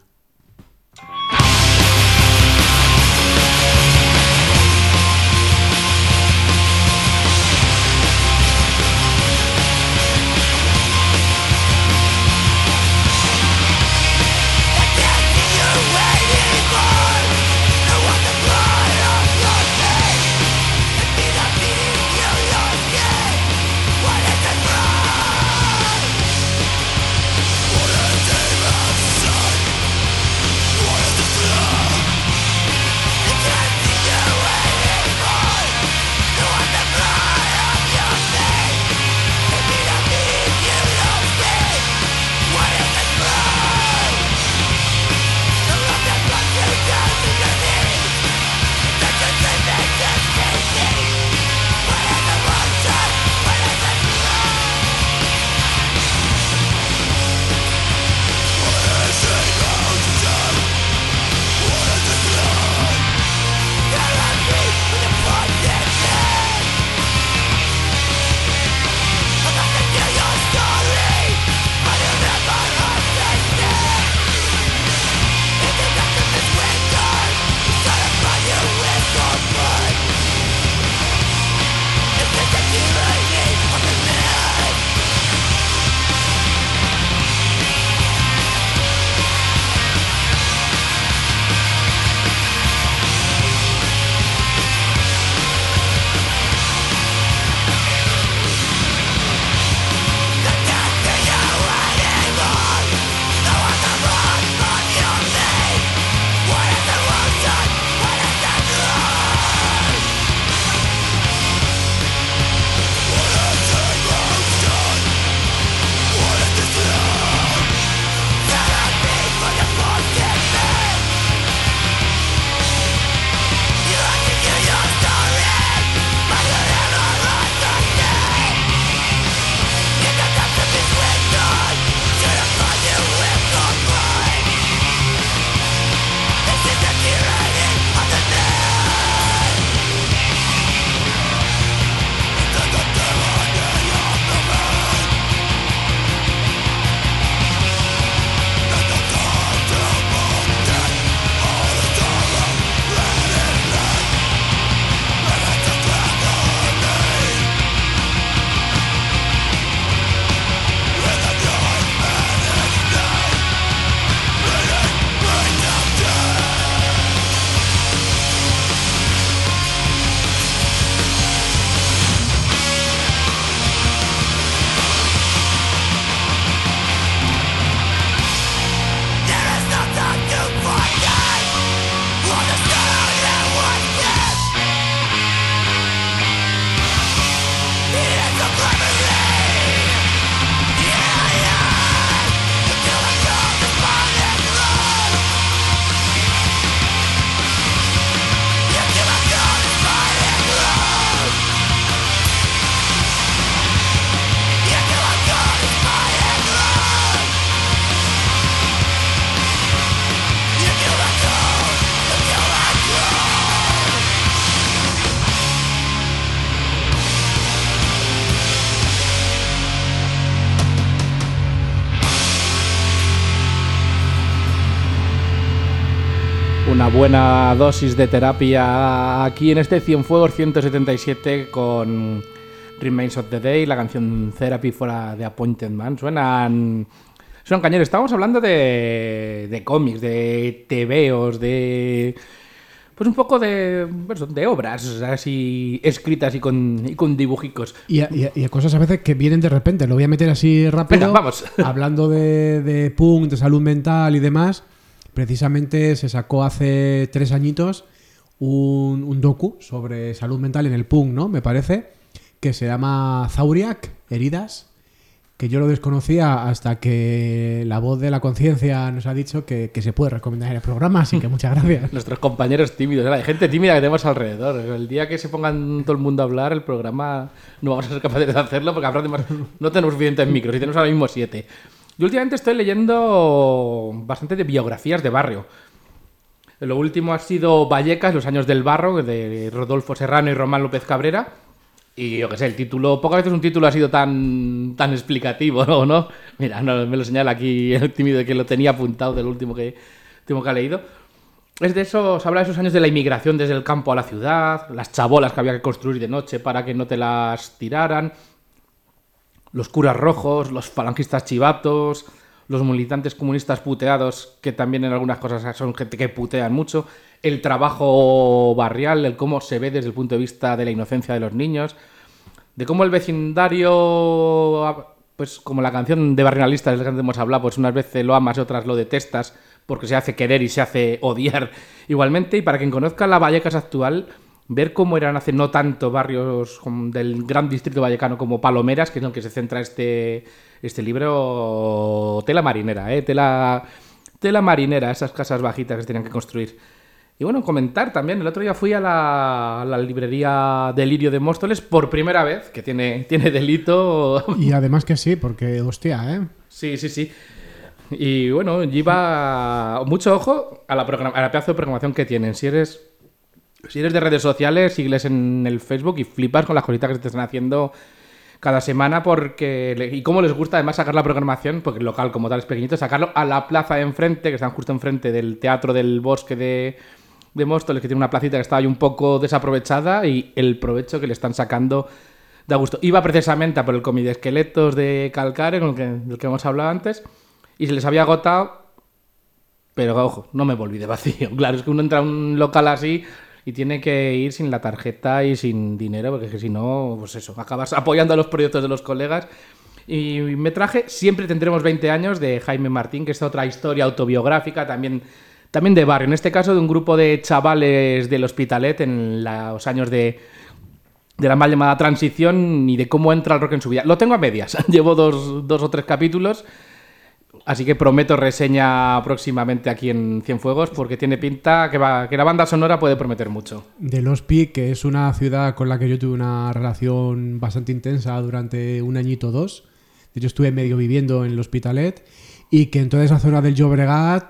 What a day of sun. una buena dosis de terapia aquí en este Cienfuegos ciento setenta y siete con Remains of the Day, la canción Therapy for a, The Appointed Man. Suenan, suenan cañones. Estábamos hablando de, de cómics, de tebeos, de... Pues un poco de, bueno, de obras así escritas y con, y con dibujicos. Y, a, y, a, y a cosas a veces que vienen de repente. Lo voy a meter así rápido. Venga, vamos. Hablando de, de punk, de salud mental y demás. Precisamente se sacó hace tres añitos un, un docu sobre salud mental en el punk, ¿no? Me parece. Que se llama Zauriak, Heridas. Que yo lo desconocía hasta que la voz de la conciencia nos ha dicho que, que se puede recomendar en el programa, así que muchas gracias. Nuestros compañeros tímidos, hay gente tímida que tenemos alrededor. El día que se pongan todo el mundo a hablar, el programa no vamos a ser capaces de hacerlo porque habrá demás... no tenemos suficientes micros y tenemos ahora mismo siete. Yo últimamente estoy leyendo bastante de biografías de barrio. Lo último ha sido Vallecas, Los años del barro, de Rodolfo Serrano y Román López Cabrera. Y yo qué sé, el título, pocas veces un título ha sido tan, tan explicativo, ¿no? ¿no? Mira, no, me lo señala aquí el tímido que lo tenía apuntado del último que, último que ha leído. Es de esos, habla de esos años de la inmigración desde el campo a la ciudad, las chabolas que había que construir de noche para que no te las tiraran, los curas rojos, los falangistas chivatos, los militantes comunistas puteados, que también en algunas cosas son gente que putean mucho, el trabajo barrial, el cómo se ve desde el punto de vista de la inocencia de los niños, de cómo el vecindario, pues como la canción de Barrialistas del que hemos hablado, pues unas veces lo amas y otras lo detestas, porque se hace querer y se hace odiar igualmente. Y para quien conozca la Vallecas actual, ver cómo eran hace no tanto barrios del gran distrito vallecano como Palomeras, que es en el que se centra este, este libro, tela marinera, ¿eh? tela, tela marinera, esas casas bajitas que se tenían que construir. Y bueno, comentar también, el otro día fui a la, a la librería Delirio de Móstoles por primera vez, que tiene, tiene delito. Y además que sí, porque hostia, ¿eh? Sí, sí, sí. Y bueno, lleva mucho ojo a la, a la pedazo de programación que tienen. Si eres, si eres de redes sociales, sígueles en el Facebook y flipas con las cositas que te están haciendo cada semana, porque y cómo les gusta además sacar la programación, porque el local como tal es pequeñito, sacarlo a la plaza de enfrente, que están justo enfrente del Teatro del Bosque de... de Móstoles, que tiene una placita que estaba ahí un poco desaprovechada, y el provecho que le están sacando da gusto. Iba precisamente a por el cómic de esqueletos de Calcare, con el que, del que hemos hablado antes, y se les había agotado, pero ojo, no me volví de vacío. Claro, es que uno entra a un local así y tiene que ir sin la tarjeta y sin dinero, porque es que si no, pues eso, acabas apoyando a los proyectos de los colegas. Y me traje Siempre tendremos veinte años, de Jaime Martín, que es otra historia autobiográfica, también... También de barrio, en este caso de un grupo de chavales del Hospitalet en los años de, de la mal llamada transición y de cómo entra el rock en su vida. Lo tengo a medias, llevo dos, dos o tres capítulos, así que prometo reseña próximamente aquí en Cienfuegos, porque tiene pinta que, va, que la banda sonora puede prometer mucho. Del Hospi, que es una ciudad con la que yo tuve una relación bastante intensa durante un añito o dos. De hecho, estuve medio viviendo en el Hospitalet, y que en toda esa zona del Llobregat...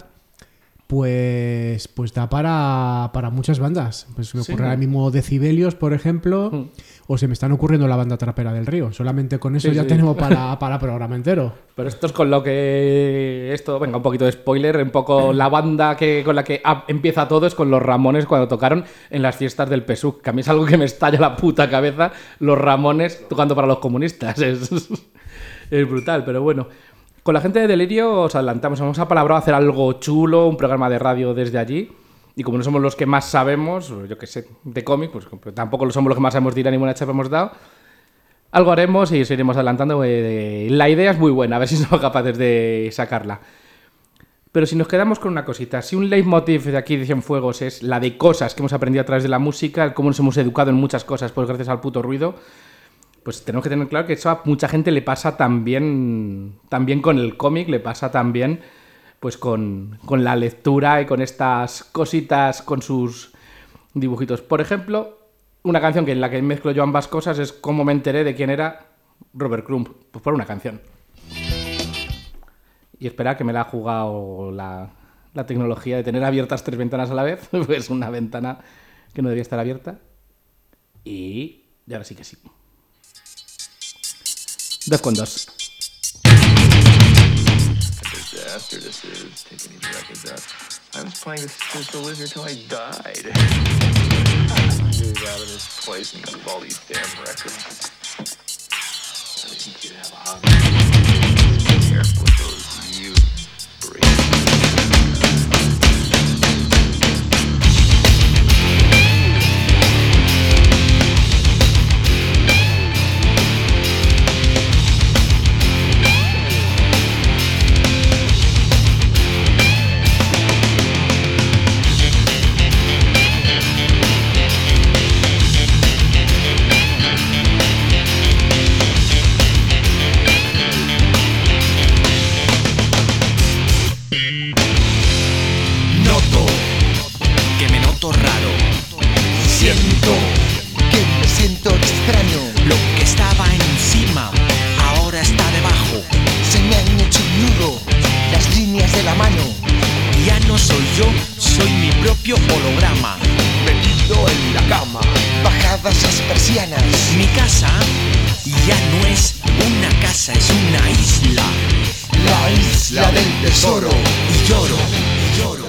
Pues, pues da para, para muchas bandas. Pues me ocurre sí, ahora mismo Decibelios, por ejemplo, mm. o se me están ocurriendo la banda Trapera del Río. Solamente con eso sí, ya sí. tenemos para, para programa entero. Pero esto es con lo que... Esto, venga, un poquito de spoiler. Un poco la banda que con la que empieza todo es con los Ramones cuando tocaron en las fiestas del P S U C. Que a mí es algo que me estalla la puta cabeza. Los Ramones tocando para los comunistas. Es, es brutal, pero bueno... Con la gente de Delirio os adelantamos, hemos apalabrado hacer algo chulo, un programa de radio desde allí, y como no somos los que más sabemos, yo qué sé, de cómic, pues tampoco somos los que más sabemos de ir a ninguna chapa hemos dado, algo haremos y os iremos adelantando. Eh, la idea es muy buena, a ver si somos capaces de sacarla. Pero si nos quedamos con una cosita, si un leitmotiv de aquí de Cienfuegos es la de cosas que hemos aprendido a través de la música, el cómo nos hemos educado en muchas cosas, pues gracias al puto ruido... Pues tenemos que tener claro que eso a mucha gente le pasa también, también con el cómic, le pasa también pues con, con la lectura y con estas cositas, con sus dibujitos. Por ejemplo, una canción que en la que mezclo yo ambas cosas es cómo me enteré de quién era Robert Crumb, pues por una canción. Y espera que me la ha jugado la, la tecnología de tener abiertas tres ventanas a la vez, pues una ventana que no debía estar abierta. Y, y ahora sí que sí. Dos con dos. master this is, taking these records out. I was playing this Sister Wizard till I died. Dude, out of this place and keep all these damn records. I think you'd have a hobby. Be careful with those you break. Siento que me siento extraño. Lo que estaba encima ahora está debajo. Se me han hecho un nudo las líneas de la mano. Ya no soy yo, soy mi propio holograma. Metido en la cama, bajadas las persianas. Mi casa ya no es una casa, es una isla. La isla del tesoro. Y lloro, y lloro.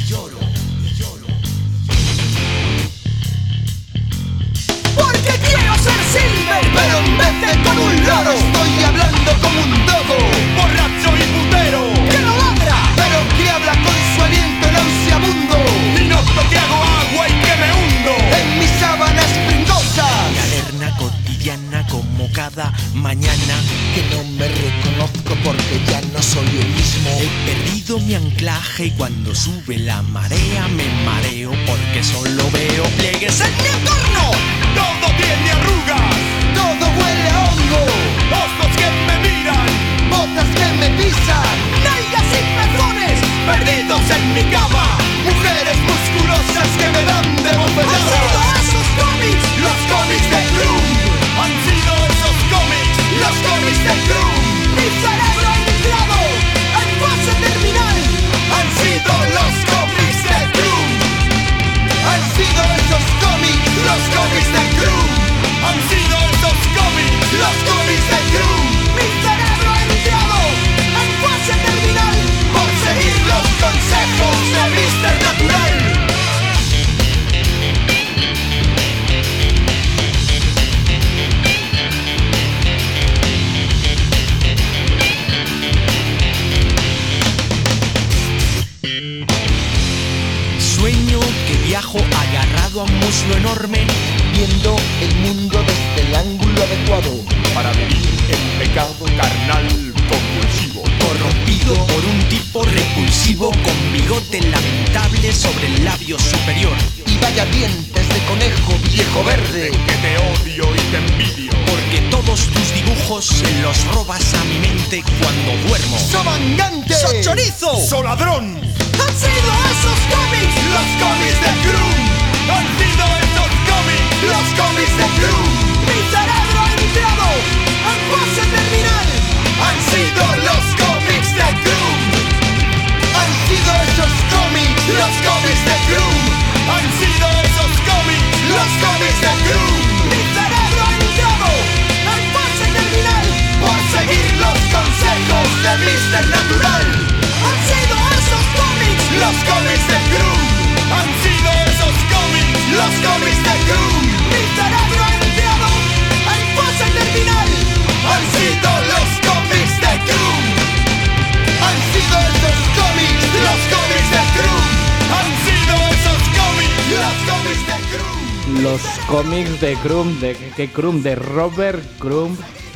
Porque quiero ser Silver, pero en vez de como un loro estoy hablando como un dogo, borracho y putero, que no ladra, pero que habla con su aliento nauseabundo. Y noto que hago agua y que me hundo en mis sábanas pringosas. Galerna cotidiana como cada mañana, que no me reconozco porque ya no soy el mismo. He perdido mi anclaje y cuando sube la marea me mareo porque solo veo pliegues en mi entorno. Todo tiene arrugas, todo huele a hongo, ojos que me miran, botas que me pisan, nalgas y pezones perdidos en mi cama, mujeres musculosas que me dan de bofetadas. Han sido esos cómics, los cómics de Krum. Han sido esos cómics, los cómics de Krum. Mi cerebro entrado en fase terminal. Han sido los cómics de Krum. Han sido esos cómics, los cómics de Krum. Han sido esos cómics, los cómics de Krum. Mi cerebro entrado en fase terminal por seguir los consejos de míster Natural. Sueño que viajo agarrado a un muslo enorme, viendo el mundo desde el ángulo adecuado para vivir en pecado carnal compulsivo, corrompido por un tipo repulsivo con bigote lamentable sobre el labio superior y vaya dientes de conejo viejo verde, que te odio y te envidio porque todos tus dibujos los robas a mi mente cuando duermo. ¡Somangante! ¡So chorizo! ¡So ladrón! Han sido esos cómics, los cómics de Krum. Han sido esos cómics, los cómics de Krum. Mi cerebro entrado en fase terminal. Han sido los cómics de Krum. Han sido esos cómics, los cómics de Krum. Han sido esos cómics, los cómics de Krum. Mi cerebro entrado en fase terminal por seguir los consejos de míster Natural. Han sido esos cómics, los cómics de Krum. Han sido esos cómics, los cómics de Krum. Mi cerebro entrado en fase terminal. Han sido los cómics de Krum. Han sido esos cómics, los cómics de Krum. Han sido esos cómics, los cómics de Krum. Los cómics de Krum, de que Krum, de Robert Crumb.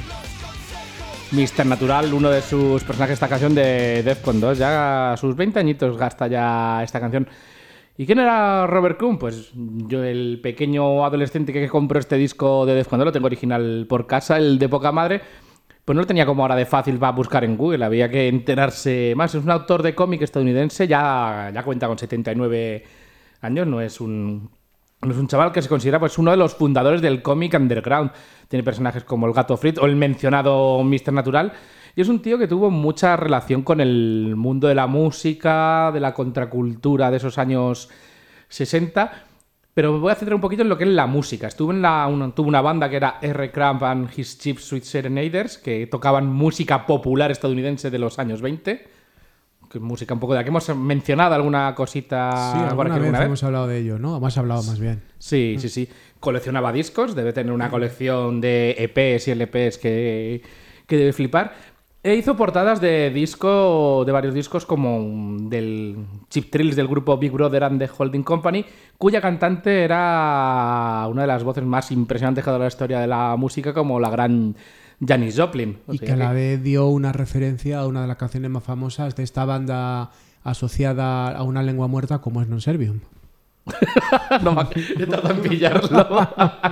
míster Natural, uno de sus personajes de esta canción de Defcon dos, ya a sus veinte añitos gasta ya esta canción. ¿Y quién era Robert Crumb? Pues yo, el pequeño adolescente que compró este disco de Defcon dos, lo tengo original por casa, el de poca madre, pues no lo tenía como ahora de fácil para buscar en Google, había que enterarse más. Es un autor de cómic estadounidense, ya, ya cuenta con setenta y nueve años, no es un... No es un chaval que se considera pues uno de los fundadores del cómic underground. Tiene personajes como el Gato Fritz o el mencionado míster Natural. Y es un tío que tuvo mucha relación con el mundo de la música, de la contracultura de esos años sesenta. Pero me voy a centrar un poquito en lo que es la música. Estuve en la, una, tuve una banda que era R. Crumb and His Cheap Sweet Serenaders, que tocaban música popular estadounidense de los años veinte. que música un poco de la que hemos mencionado alguna cosita. Sí, alguna, por aquí, vez, alguna vez hemos hablado de ello, ¿no? Hemos hablado más bien. Sí, sí, sí. Coleccionaba discos, debe tener una colección de E Pes y L Pes que, que debe flipar. E hizo portadas de disco, de varios discos, como del Cheap Thrills del grupo Big Brother and the Holding Company, cuya cantante era una de las voces más impresionantes que ha dado la historia de la música, como la gran Janis Joplin. O y sea, que a la vez dio una referencia a una de las canciones más famosas de esta banda asociada a una lengua muerta como es Non Servium. No me he tardado en pillarlo.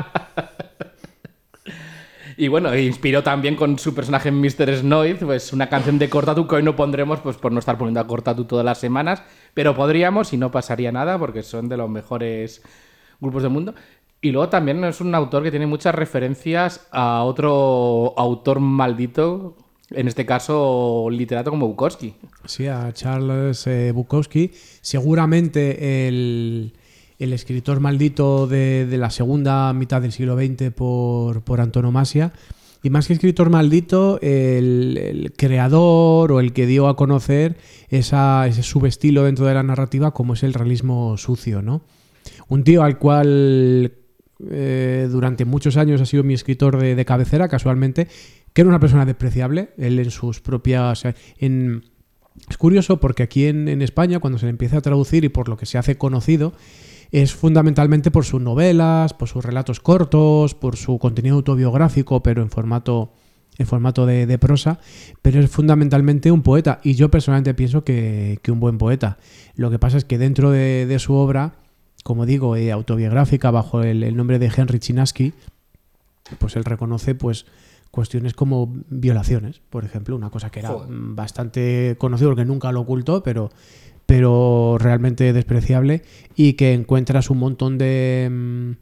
Y bueno, inspiró también con su personaje en mister Snoid, pues una canción de Cortatu que hoy no pondremos, pues por no estar poniendo a Cortatu todas las semanas, pero podríamos y no pasaría nada porque son de los mejores grupos del mundo. Y luego también es un autor que tiene muchas referencias a otro autor maldito, en este caso literato como Bukowski. Sí, a Charles eh, Bukowski. Seguramente el, el escritor maldito de, de la segunda mitad del siglo veinte por, por antonomasia. Y más que escritor maldito, el, el creador o el que dio a conocer esa, ese subestilo dentro de la narrativa como es el realismo sucio, ¿no? Un tío al cual eh, durante muchos años ha sido mi escritor de, de cabecera, casualmente, que era una persona despreciable, él en sus propias... En... Es curioso porque aquí en, en España, cuando se le empieza a traducir y por lo que se hace conocido, es fundamentalmente por sus novelas, por sus relatos cortos, por su contenido autobiográfico, pero en formato, en formato de, de prosa, pero es fundamentalmente un poeta, y yo personalmente pienso que, que un buen poeta. Lo que pasa es que dentro de, de su obra, como digo, eh, autobiográfica, bajo el, el nombre de Henry Chinaski, pues él reconoce pues cuestiones como violaciones, por ejemplo, una cosa que era Joder. bastante conocido porque nunca lo ocultó, pero, pero realmente despreciable, y que encuentras un montón de,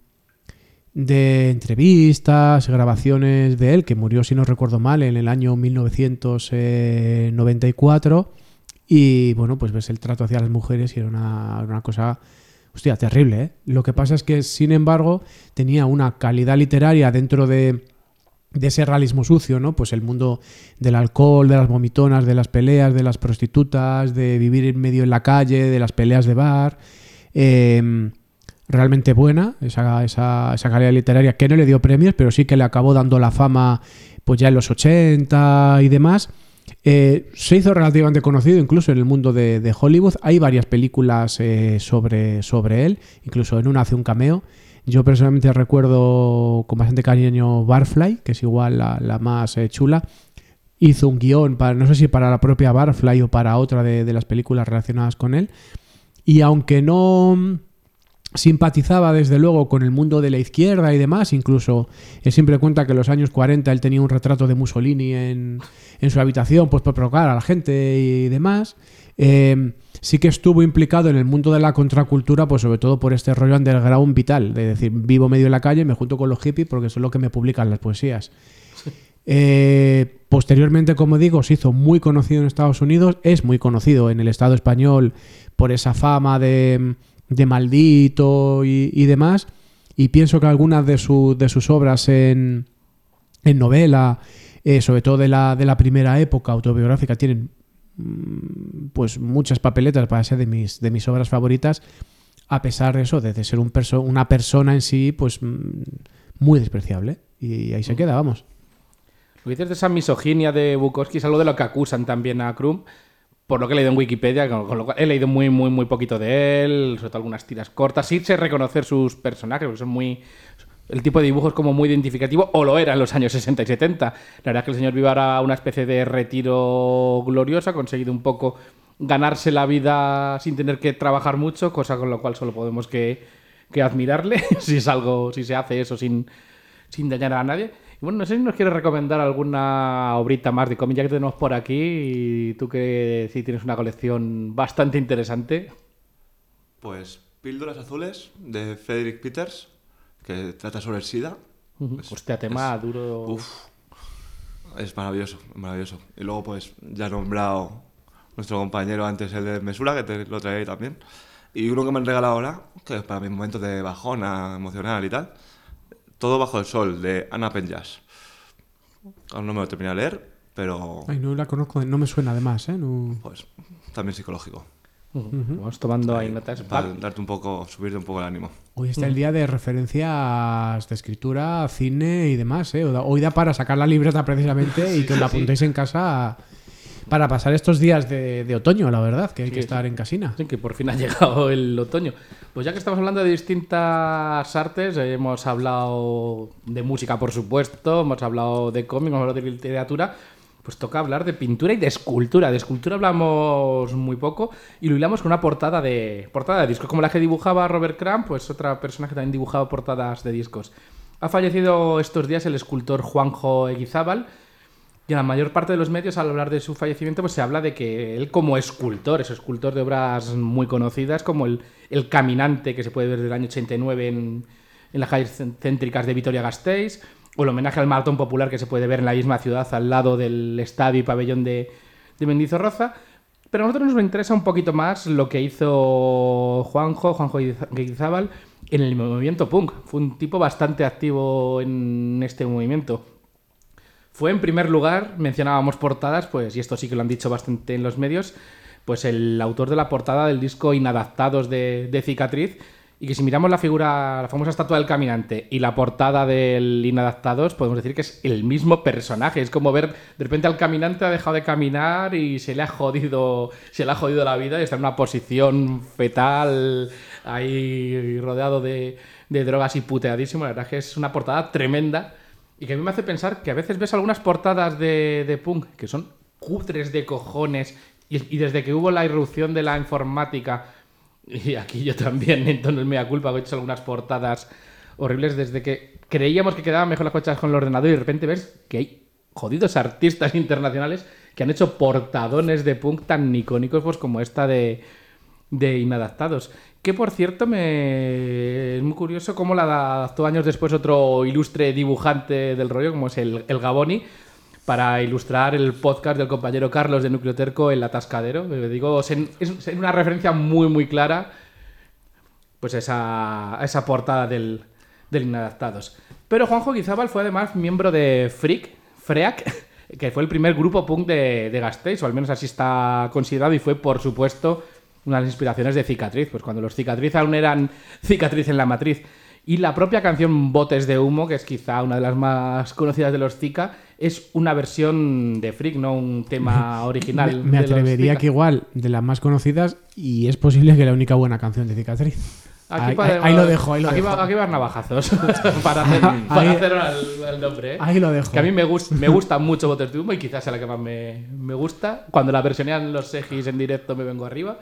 de entrevistas, grabaciones de él, que murió, si no recuerdo mal, en el año mil novecientos noventa y cuatro, y bueno, pues ves el trato hacia las mujeres y era una, una cosa... Hostia, terrible, ¿eh? Lo que pasa es que, sin embargo, tenía una calidad literaria dentro de, de ese realismo sucio, ¿no? Pues el mundo del alcohol, de las vomitonas, de las peleas, de las prostitutas, de vivir en medio en la calle, de las peleas de bar. Eh, realmente buena, esa, esa, esa calidad literaria que no le dio premios, pero sí que le acabó dando la fama pues ya en los ochenta y demás. Eh, se hizo relativamente conocido incluso en el mundo de, de Hollywood. Hay varias películas eh, sobre, sobre él, incluso en una hace un cameo. Yo personalmente recuerdo con bastante cariño Barfly, que es igual la, la más eh, chula. Hizo un guión, para, no sé si para la propia Barfly o para otra de, de las películas relacionadas con él. Y aunque no simpatizaba desde luego con el mundo de la izquierda y demás, incluso él siempre cuenta que en los años cuarenta él tenía un retrato de Mussolini en, en su habitación, pues para provocar a la gente y demás. Eh, sí que estuvo implicado en el mundo de la contracultura, pues sobre todo por este rollo underground vital, de decir, vivo medio en la calle, me junto con los hippies porque eso es lo que me publican las poesías. Sí. Eh, posteriormente, como digo, se hizo muy conocido en Estados Unidos, es muy conocido en el Estado español por esa fama de... de maldito y, y demás, y pienso que algunas de, su, de sus obras en, en novela, eh, sobre todo de la, de la primera época autobiográfica, tienen pues muchas papeletas para ser de mis, de mis obras favoritas, a pesar de eso, de, de ser un perso- una persona en sí pues muy despreciable, y ahí se queda, vamos. Lo que dices de esa misoginia de Bukowski es algo de lo que acusan también a Crumb, por lo que he leído en Wikipedia, con lo cual he leído muy, muy, muy poquito de él, sobre todo algunas tiras cortas. Sí sé reconocer sus personajes, porque son muy... El tipo de dibujo es como muy identificativo, o lo era en los años sesenta y setenta. La verdad es que el señor vive ahora una especie de retiro glorioso, ha conseguido un poco ganarse la vida sin tener que trabajar mucho, cosa con lo cual solo podemos que, que admirarle, si es algo, si se hace eso sin, sin dañar a nadie. Y bueno, no sé si nos quieres recomendar alguna obrita más de cómic, ya que tenemos por aquí, y tú que sí tienes una colección bastante interesante. Pues Píldoras Azules, de Frederick Peters, que trata sobre el SIDA. Uh-huh. Es, Hostia, tema es, duro. Uf, es maravilloso, maravilloso. Y luego, pues, ya he nombrado nuestro compañero antes, el de Mesura, que te lo traeré también. Y uno que me han regalado ahora, que es para mis momentos de bajona emocional y tal, Todo bajo el sol, de Anna Penjas. Aún no me lo terminé de leer, pero... Ay, no la conozco, no me suena además, ¿eh? No... Pues también psicológico. Uh-huh. Vamos tomando ahí notas. Para darte un poco, subirte un poco el ánimo. Hoy está el día de referencias de escritura, cine y demás, ¿eh? Hoy da para sacar la libreta precisamente y que os la apuntéis en casa para pasar estos días de, de otoño, la verdad, que hay sí, que estar en casina. Sí, que por fin ha llegado el otoño. Pues ya que estamos hablando de distintas artes, eh, hemos hablado de música, por supuesto, hemos hablado de cómic, hemos hablado de literatura, pues toca hablar de pintura y de escultura. De escultura hablamos muy poco y lo hilamos con una portada de portada de discos, como la que dibujaba Robert Crumb, pues otra persona que también dibujaba portadas de discos. Ha fallecido estos días el escultor Juanjo Eguizábal, y en la mayor parte de los medios, al hablar de su fallecimiento, pues se habla de que él como escultor, es escultor de obras muy conocidas, como el, el Caminante, que se puede ver desde el año ochenta y nueve en, en las calles céntricas de Vitoria-Gasteiz, o el homenaje al maratón popular que se puede ver en la misma ciudad, al lado del estadio y pabellón de, de Mendizorroza. Pero a nosotros nos interesa un poquito más lo que hizo Juanjo, Juanjo Eguizábal, en el movimiento punk. Fue un tipo bastante activo en este movimiento. Fue, en primer lugar, mencionábamos portadas, pues, y esto sí que lo han dicho bastante en los medios, pues el autor de la portada del disco Inadaptados de, de Cicatriz, y que si miramos la figura, la famosa estatua del caminante y la portada del Inadaptados, podemos decir que es el mismo personaje. Es como ver, de repente al caminante ha dejado de caminar y se le ha jodido, se le ha jodido la vida y está en una posición fetal, ahí rodeado de, de drogas y puteadísimo. La verdad es que es una portada tremenda. Y que a mí me hace pensar que a veces ves algunas portadas de, de punk que son cutres de cojones y, y desde que hubo la irrupción de la informática, y aquí yo también, entonces me da culpa, he hecho algunas portadas horribles desde que creíamos que quedaban mejor las cosas con el ordenador y de repente ves que hay jodidos artistas internacionales que han hecho portadones de punk tan icónicos pues como esta de, de Inadaptados. Que, por cierto, me es muy curioso cómo la adaptó años después otro ilustre dibujante del rollo, como es el, el Gaboni, para ilustrar el podcast del compañero Carlos de Núcleo Terco, El Atascadero. Me digo, es, es una referencia muy, muy clara pues esa, a esa portada del, del Inadaptados. Pero Juanjo Eguizábal fue además miembro de Freak, Freak, que fue el primer grupo punk de, de Gasteiz, o al menos así está considerado, y fue, por supuesto, una de las inspiraciones de Cicatriz, pues cuando los Cicatriz aún eran Cicatriz en la matriz. Y la propia canción Botes de Humo, que es quizá una de las más conocidas de los Cica, es una versión de Freak, no un tema original. Me, me atrevería que igual de las más conocidas, y es posible que la única buena canción de Cicatriz. Aquí ahí, podemos, ahí lo dejo, ahí lo aquí dejo. Va, aquí van navajazos para hacer, para ahí, hacer el, el nombre. ¿eh? Ahí lo dejo. Que a mí me, gust, me gusta mucho Botes de Humo y quizás sea la que más me, me gusta. Cuando la versionean los Segis en directo me vengo arriba.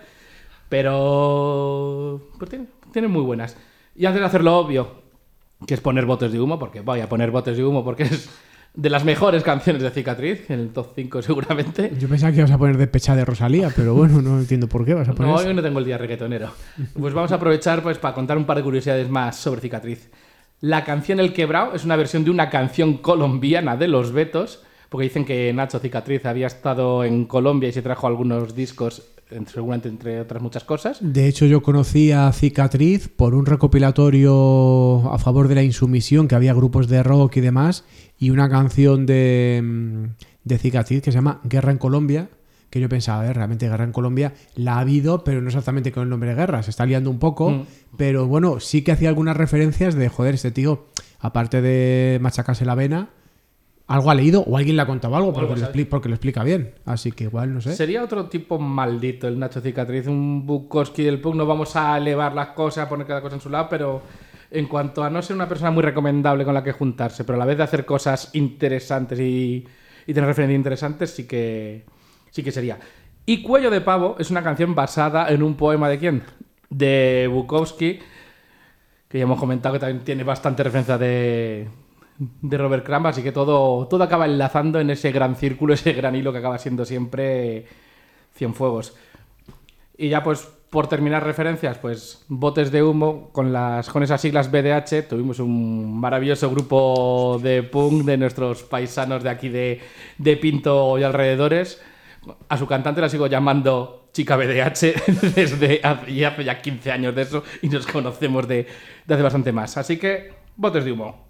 Pero pues tiene, tiene muy buenas. Y antes de hacer lo obvio, que es poner Botes de Humo, porque voy a poner Botes de Humo porque es de las mejores canciones de Cicatriz, en el top cinco seguramente. Yo pensaba que ibas a poner Despecha de Rosalía, pero bueno, no entiendo por qué vas a poner No, eso. hoy no tengo el día reggaetonero. Pues vamos a aprovechar pues para contar un par de curiosidades más sobre Cicatriz. La canción El Quebrao es una versión de una canción colombiana de Los Betos, porque dicen que Nacho Cicatriz había estado en Colombia y se trajo algunos discos, seguramente entre otras muchas cosas. De hecho, yo conocí a Cicatriz por un recopilatorio a favor de la insumisión, que había grupos de rock y demás, y una canción de, de Cicatriz que se llama Guerra en Colombia, que yo pensaba, a ver, realmente Guerra en Colombia la ha habido, pero no exactamente con el nombre de guerra, se está liando un poco, mm. pero bueno, sí que hacía algunas referencias de, joder, este tío, aparte de machacarse la vena, algo ha leído o alguien le ha contado algo porque, lo, expli- porque lo explica bien. Así que igual, no sé. Sería otro tipo maldito el Nacho Cicatriz, un Bukowski del punk. No vamos a elevar las cosas, a poner cada cosa en su lado, pero en cuanto a no ser una persona muy recomendable con la que juntarse, pero a la vez de hacer cosas interesantes y, y tener referencias interesantes, sí que, sí que sería. Y Cuello de Pavo es una canción basada en un poema de ¿quién? De Bukowski, que ya hemos comentado que también tiene bastante referencia de... de Robert Crumb, así que todo, todo acaba enlazando en ese gran círculo, ese gran hilo que acaba siendo siempre Cienfuegos. Y ya pues por terminar referencias, pues Botes de Humo, con las con esas siglas B D H, tuvimos un maravilloso grupo de punk de nuestros paisanos de aquí de, de Pinto y alrededores. A su cantante la sigo llamando Chica B D H desde hace, hace ya quince años de eso y nos conocemos de, de hace bastante más. Así que Botes de Humo.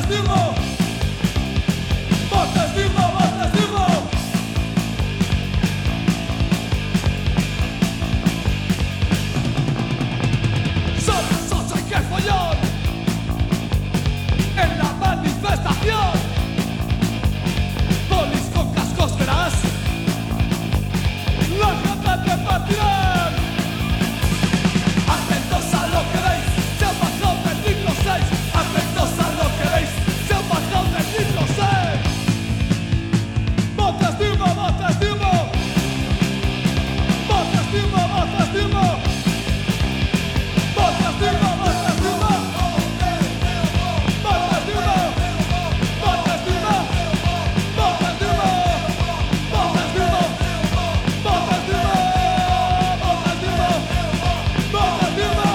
botes de humo, botes de humo, botes de humo. Somos ocho y qué follón en la manifestación. Polis con cascos verás, la gente te partirán. Atentos a lo que veis, se han bajado del libro seis. Atentos a lo que veis, se han bajado del libro seis. Botes de humo, botes de humo, botes de humo, botes de humo, botes de humo, botes de humo, botes de humo, botes de humo, botes de humo, botes de humo, botes de humo, botes de humo, botes de humo.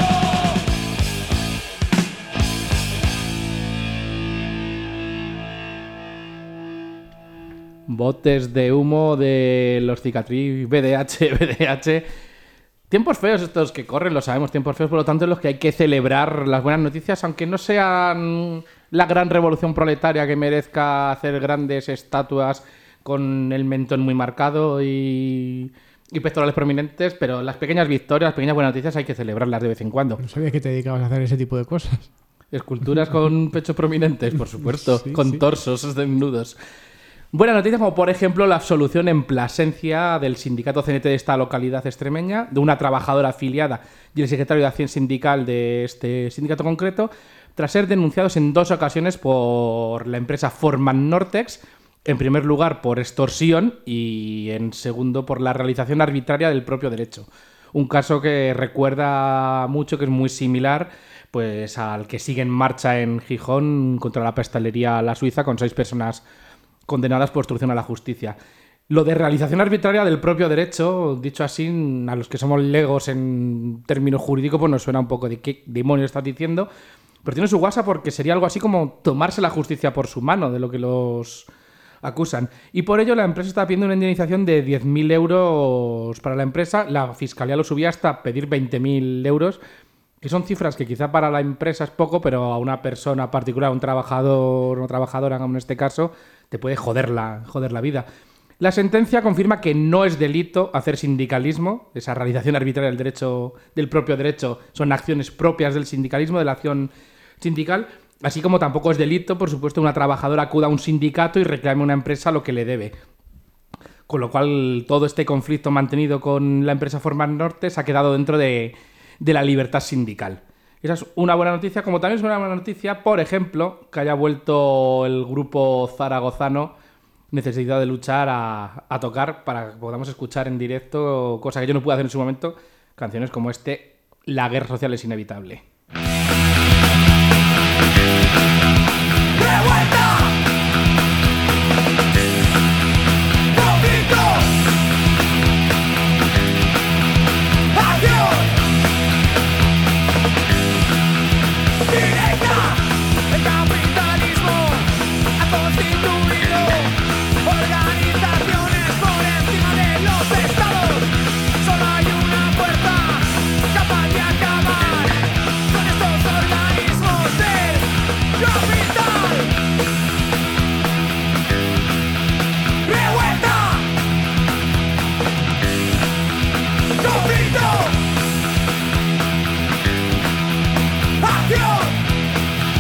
Botes de humo de los cicatriz B D H, B D H. Tiempos feos estos que corren, lo sabemos, tiempos feos, por lo tanto en los que hay que celebrar las buenas noticias, aunque no sean la gran revolución proletaria que merezca hacer grandes estatuas con el mentón muy marcado y, y pectorales prominentes, pero las pequeñas victorias, las pequeñas buenas noticias hay que celebrarlas de vez en cuando. No sabía que te dedicabas a hacer ese tipo de cosas. Esculturas con pechos prominentes, por supuesto, Sí, con sí. torsos desnudos. Buenas noticias como por ejemplo la absolución en Plasencia del sindicato C N T de esta localidad extremeña, de una trabajadora afiliada y el secretario de acción sindical de este sindicato concreto, tras ser denunciados en dos ocasiones por la empresa Forman Nortex, en primer lugar por extorsión y en segundo por la realización arbitraria del propio derecho. Un caso que recuerda mucho, que es muy similar pues al que sigue en marcha en Gijón contra la pastelería La Suiza, con seis personas condenadas por obstrucción a la justicia. Lo de realización arbitraria del propio derecho, dicho así, a los que somos legos en término jurídico, pues nos suena un poco de qué demonios estás diciendo, pero tiene su guasa porque sería algo así como tomarse la justicia por su mano, de lo que los acusan. Y por ello la empresa está pidiendo una indemnización de diez mil euros para la empresa. La fiscalía lo subía hasta pedir veinte mil euros, que son cifras que quizá para la empresa es poco, pero a una persona particular, a un trabajador o trabajadora, en este caso, te puede joder la, joder la vida. La sentencia confirma que no es delito hacer sindicalismo. Esa realización arbitraria del derecho, del propio derecho, son acciones propias del sindicalismo, de la acción sindical. Así como tampoco es delito, por supuesto, una trabajadora acuda a un sindicato y reclame a una empresa lo que le debe. Con lo cual, todo este conflicto mantenido con la empresa Forman Norte se ha quedado dentro de, de la libertad sindical. Esa es una buena noticia, como también es una buena noticia, por ejemplo, que haya vuelto el grupo zaragozano Necesidad de Luchar a, a tocar para que podamos escuchar en directo, cosa que yo no pude hacer en su momento, canciones como este, La guerra social es inevitable. El capitalismo ha constituido organizaciones por encima de los estados. Solo hay una fuerza capaz de acabar con estos organismos del capital. ¡Revuelta! ¡Conflicto! ¡Acción!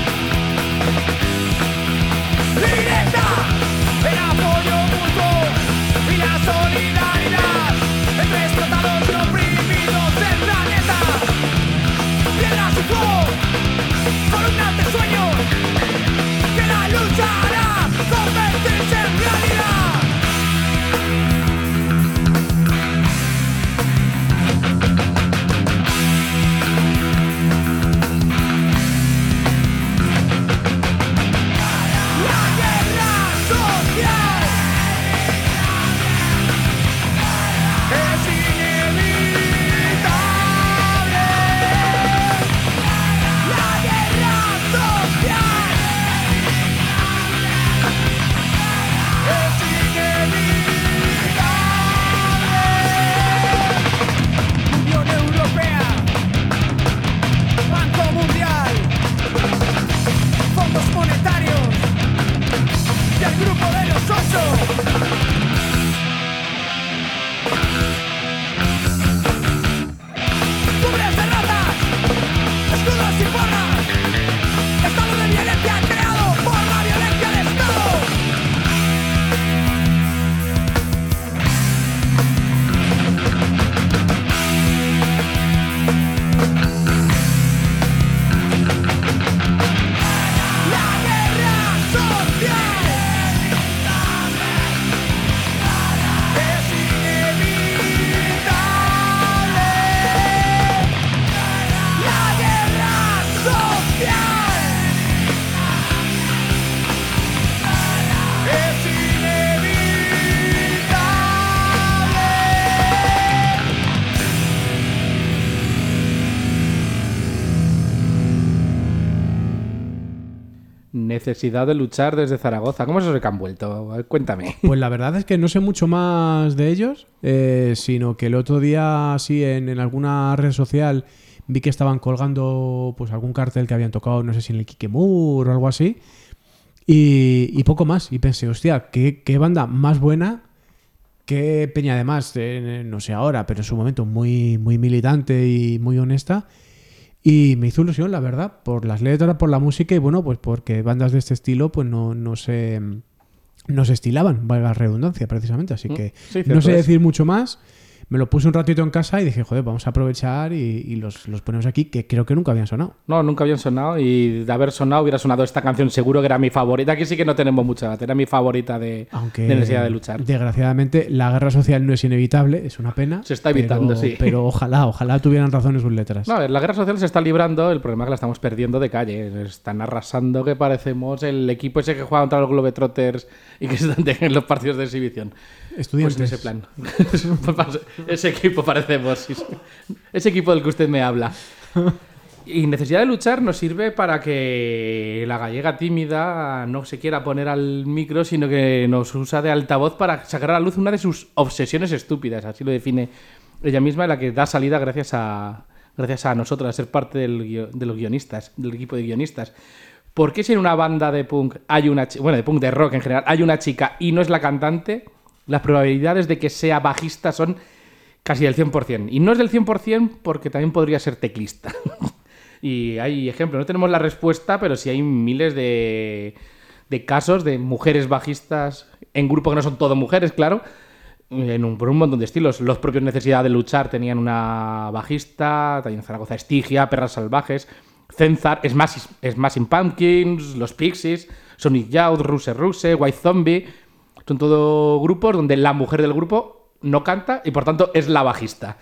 Necesidad de luchar desde Zaragoza. ¿Cómo es eso que han vuelto? A ver, cuéntame. Pues la verdad es que no sé mucho más de ellos, eh, sino que el otro día, así en, en alguna red social, vi que estaban colgando pues algún cartel que habían tocado, no sé si en el Kikemur o algo así, y, y poco más. Y pensé, hostia, qué, qué banda más buena, qué peña además, eh, no sé ahora, pero en su momento muy, muy militante y muy honesta. Y me hizo ilusión, la verdad, por las letras, por la música y bueno, pues porque bandas de este estilo pues no, no se no se estilaban, valga la redundancia precisamente, así que Sí, no sé es. decir mucho más. Me lo puse un ratito en casa y dije, joder, vamos a aprovechar y, y los, los ponemos aquí, que creo que nunca habían sonado. No, nunca habían sonado y de haber sonado hubiera sonado esta canción, seguro que era mi favorita. Aquí sí que no tenemos mucha, era mi favorita de, Aunque de Necesidad de luchar. Desgraciadamente la guerra social no es inevitable, es una pena. Se está evitando, pero, sí. Pero ojalá, ojalá tuvieran razón en sus letras. No, a ver, la guerra social se está librando, el problema es que la estamos perdiendo de calle. Están arrasando que parecemos el equipo ese que juega contra los Globetrotters y que están en los partidos de exhibición. Estudiantes. Pues en ese plan. Ese equipo parecemos. Sí, sí. Ese equipo del que usted me habla. Y Necesidad de luchar nos sirve para que la gallega tímida no se quiera poner al micro, sino que nos usa de altavoz para sacar a la luz una de sus obsesiones estúpidas. Así lo define ella misma, la que da salida gracias a, gracias a nosotros, a ser parte del, guio- de los guionistas, del equipo de guionistas. ¿Por qué si en una banda de punk hay una chi- bueno, de punk, de rock en general, hay una chica y no es la cantante? Las probabilidades de que sea bajista son casi del cien por ciento. Y no es del cien por ciento porque también podría ser teclista. Y hay ejemplos. No tenemos la respuesta, pero sí hay miles de, de casos de mujeres bajistas en grupo que no son todas mujeres, claro, en un, por un montón de estilos. Los propios Necesidad de luchar tenían una bajista, también Zaragoza Estigia, Perras Salvajes, Cenzar, Smashing Pumpkins, Los Pixies, Sonic Youth, Ruse Ruse, White Zombie. Son todos grupos donde la mujer del grupo no canta y por tanto es la bajista.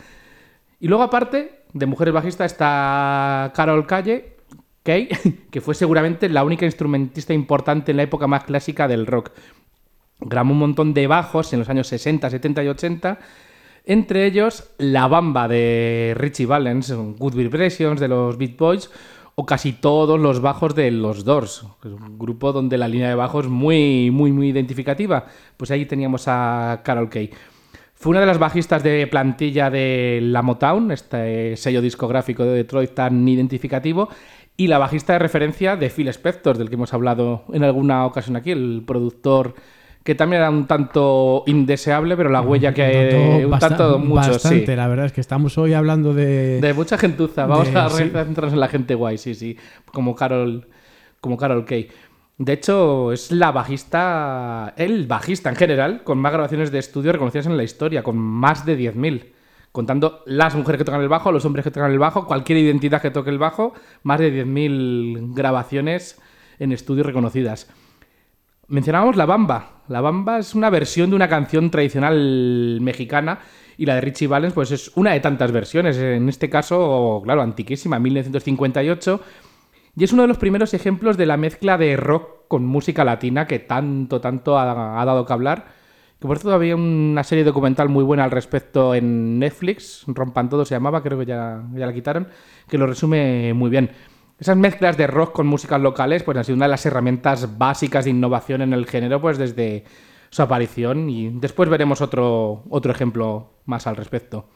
Y luego aparte de mujeres bajistas está Carol Kaye, Kay, que fue seguramente la única instrumentista importante en la época más clásica del rock. Grabó un montón de bajos en los años sesenta, setenta y ochenta, entre ellos La Bamba de Richie Valens, Good Vibrations de los Beach Boys, o casi todos los bajos de los Doors, que es un grupo donde la línea de bajo es muy, muy, muy identificativa. Pues ahí teníamos a Carol Kaye. Fue una de las bajistas de plantilla de la Motown, este sello discográfico de Detroit tan identificativo, y la bajista de referencia de Phil Spector, del que hemos hablado en alguna ocasión aquí, el productor que también era un tanto indeseable, pero la huella que... Un un basta- tanto mucho, bastante, sí. la verdad es que estamos hoy hablando de... De mucha gentuza. Vamos de- a sí. centrarnos en la gente guay, sí, sí. Como Carol, como Carol Kaye. De hecho, es la bajista, el bajista en general, con más grabaciones de estudio reconocidas en la historia, con más de diez mil. Contando las mujeres que tocan el bajo, los hombres que tocan el bajo, cualquier identidad que toque el bajo, más de diez mil grabaciones en estudio reconocidas. Mencionábamos La Bamba. La Bamba es una versión de una canción tradicional mexicana y la de Richie Valens pues es una de tantas versiones. En este caso, claro, antiquísima, mil novecientos cincuenta y ocho. Y es uno de los primeros ejemplos de la mezcla de rock con música latina que tanto, tanto ha, ha dado que hablar. Que por cierto había una serie documental muy buena al respecto en Netflix, Rompan Todo se llamaba, creo que ya, ya la quitaron, que lo resume muy bien. Esas mezclas de rock con músicas locales pues han sido una de las herramientas básicas de innovación en el género pues desde su aparición, y después veremos otro, otro ejemplo más al respecto.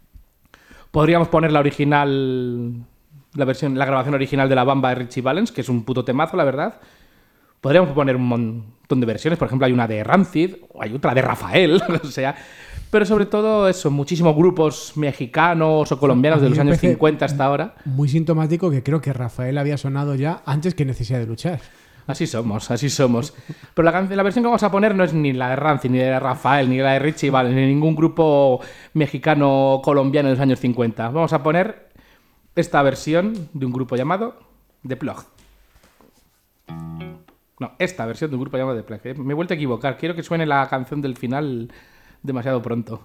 Podríamos poner la original, la versión, la grabación original de La Bamba de Richie Valens, que es un puto temazo, la verdad. Podríamos poner un montón de versiones, por ejemplo hay una de Rancid, o hay otra de Rafael, o sea... Pero sobre todo eso, muchísimos grupos mexicanos o colombianos de los años cincuenta hasta ahora. Muy sintomático que creo que Rafael había sonado ya antes que Necesidad de luchar. Así somos, así somos. Pero la, can- la versión que vamos a poner no es ni la de Rancid, ni de Rafael, ni la de Richie Valens, ni ningún grupo mexicano o colombiano de los años cincuenta. Vamos a poner esta versión de un grupo llamado The Plug. No, esta versión de un grupo llamado The Plug. ¿eh? Me he vuelto a equivocar. Quiero que suene la canción del final demasiado pronto.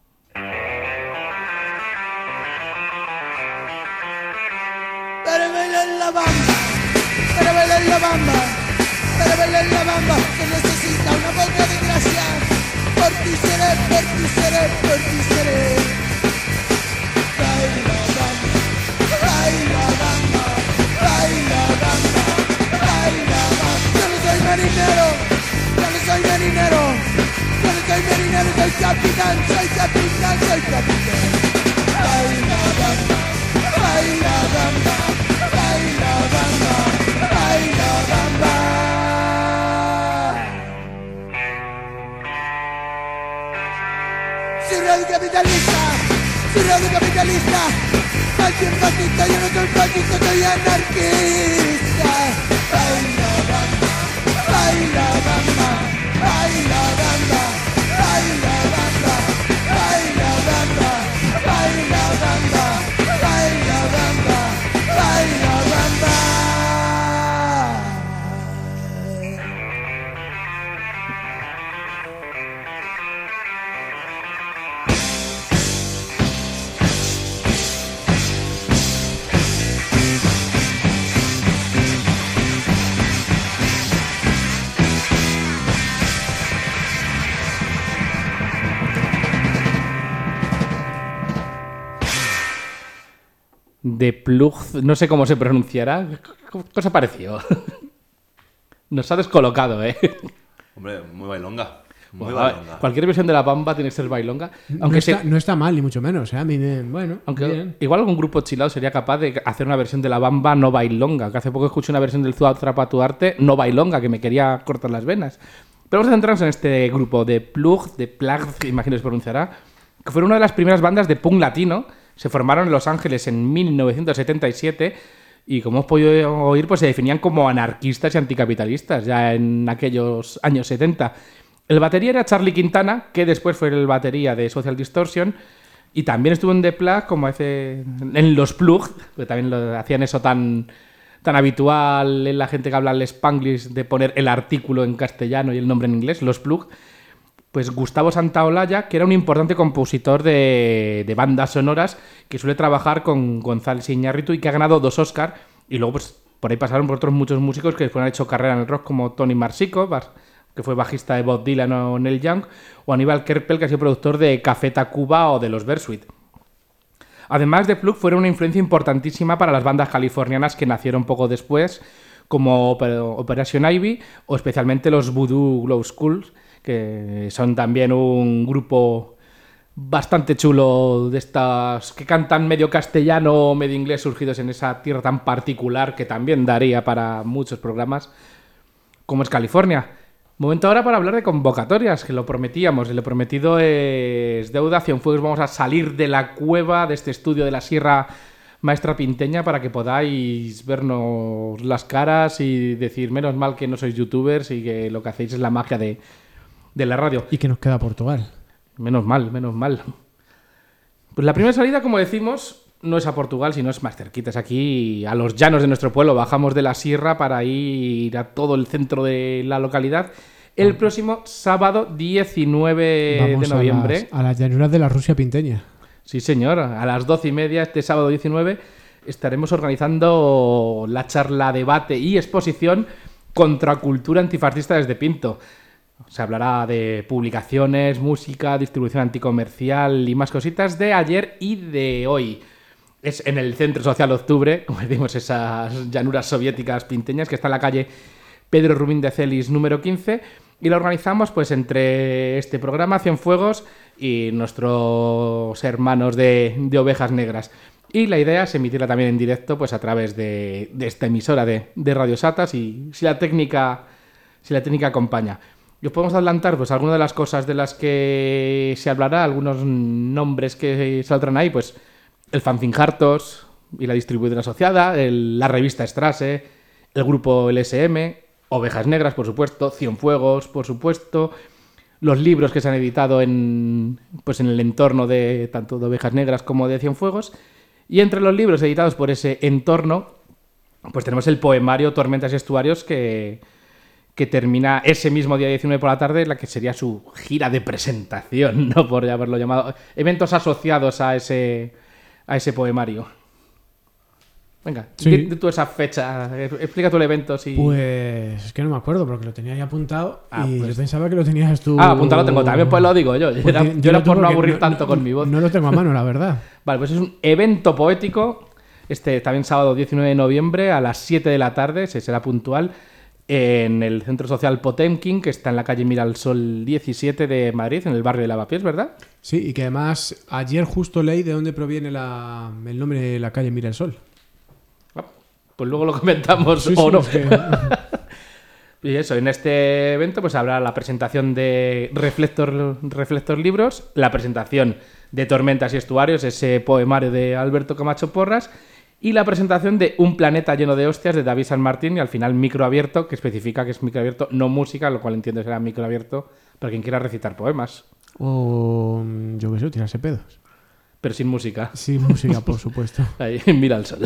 Para bailar la bamba, para bailar la bamba, para bailar la bamba, que necesita una boca de gracia. Por ti seré, por ti seré, por ti seré. Baila bamba, baila bamba, baila bamba, baila bamba. Soy capitán, soy capitán, soy capitán. Baila bamba, baila bamba, baila bamba, baila bamba. Soy radio capitalista, soy radio capitalista. Soy un fascista, yo no soy fascista, soy anarquista. Baila bamba, baila bamba, baila bamba, baila bamba, baila bamba, baila bamba, baila bamba, baila bamba. De Plug, no sé cómo se pronunciará. ¿Qué os ha parecido? Nos ha descolocado, ¿eh? Hombre, muy bailonga. Muy Bueno, bailonga. cualquier versión de la bamba tiene que ser bailonga. Aunque no, está, se- no está mal, ni mucho menos. ¿eh? A mí me- bueno, Aunque bien. igual algún grupo chilado sería capaz de hacer una versión de la bamba no bailonga. Que hace poco escuché una versión del Zua Atrapa tu Arte no bailonga, que me quería cortar las venas. Pero vamos a centrarnos en este grupo de Plug, de Plug, que imagino que se pronunciará, que fueron una de las primeras bandas de punk latino. Se formaron en Los Ángeles en mil novecientos setenta y siete y, como hemos podido oír, pues se definían como anarquistas y anticapitalistas ya en aquellos años setenta. El batería era Charlie Quintana, que después fue el batería de Social Distortion, y también estuvo en The Plug, como hace en los Plug, que también lo, hacían eso tan, tan habitual en la gente que habla el Spanglish, de poner el artículo en castellano y el nombre en inglés, los Plug. Pues Gustavo Santaolalla, que era un importante compositor de, de bandas sonoras, que suele trabajar con González Iñárritu y que ha ganado dos Oscar. Y luego, pues, por ahí pasaron por otros muchos músicos que después han hecho carrera en el rock, como Tony Marsico, bas- que fue bajista de Bob Dylan o Neil Young, o Aníbal Kerpel, que ha sido productor de Café Tacuba o de los Bersuit. Además de Plug, fueron una influencia importantísima para las bandas californianas que nacieron poco después, como Oper- Operation Ivy o especialmente los Voodoo Glow Skulls, que son también un grupo bastante chulo de estas que cantan medio castellano o medio inglés, surgidos en esa tierra tan particular que también daría para muchos programas, como es California. Momento ahora para hablar de convocatorias, que lo prometíamos, y lo prometido es deuda. Cienfuegos, vamos a salir de la cueva, de este estudio de la Sierra Maestra Pinteña, para que podáis vernos las caras y decir, menos mal que no sois youtubers y que lo que hacéis es la magia de, de la radio. Y que nos queda Portugal. Menos mal, menos mal. Pues la primera salida, como decimos, no es a Portugal, sino es más cerquita, es aquí a los llanos de nuestro pueblo. Bajamos de la sierra para ir a todo el centro de la localidad el próximo sábado diecinueve Vamos de noviembre. A las, a las llanuras de la Rusia pinteña. Sí, señor. A las doce y media, este sábado diecinueve, estaremos organizando la charla, debate y exposición Contracultura Antifascista desde Pinto. Se hablará de publicaciones, música, distribución anticomercial y más cositas de ayer y de hoy. Es en el Centro Social Octubre, como decimos, esas llanuras soviéticas pinteñas, que está en la calle Pedro Rubín de Celis número quince, y lo organizamos pues entre este programa Cienfuegos y nuestros hermanos de, de Ovejas Negras. Y la idea es emitirla también en directo pues a través de, de esta emisora de, de Radio Sata, si, si la técnica si la técnica acompaña. Y os podemos adelantar pues algunas de las cosas de las que se hablará, algunos nombres que saldrán ahí, pues el Fanzine Hartos y la distribuidora asociada, el- la revista Strasse, el grupo L S M, Ovejas Negras, por supuesto, Cienfuegos, por supuesto, los libros que se han editado en, pues en el entorno de tanto de Ovejas Negras como de Cienfuegos. Y entre los libros editados por ese entorno, pues tenemos el poemario Tormentas y Estuarios, que, que termina ese mismo día diecinueve por la tarde, la que sería su gira de presentación, ¿no? Por haberlo llamado. Eventos asociados a ese, a ese poemario. Venga, Sí. di, di tú esa fecha, eh, explica tú el evento. Si... Pues es que no me acuerdo porque lo tenía ahí apuntado Ah, y pues- yo pensaba que lo tenías tú. Ah, apuntado lo tengo también, pues lo digo yo. Pues Era- yo yo era lo por tengo no que- aburrir no- tanto no- con mi voz. No lo tengo a mano, la verdad. Vale, pues es un evento poético, este también sábado diecinueve de noviembre a las siete de la tarde, se será puntual, en el Centro Social Potemkin, que está en la calle Miralsol diecisiete de Madrid, en el barrio de Lavapiés, ¿verdad? Sí, y que además ayer justo leí de dónde proviene la, el nombre de la calle Miralsol. Pues luego lo comentamos Sí, o sí, no. es que- Y eso, en este evento pues habrá la presentación de Reflector, Reflector Libros, la presentación de Tormentas y Estuarios, ese poemario de Alberto Camacho Porras, y la presentación de Un planeta lleno de hostias de David San Martín, y al final micro abierto, que especifica que es micro abierto, no música, lo cual entiendo será micro abierto para quien quiera recitar poemas. O yo qué sé, tirarse pedos. Pero sin música. Sin música, por supuesto. Ahí, mira el sol.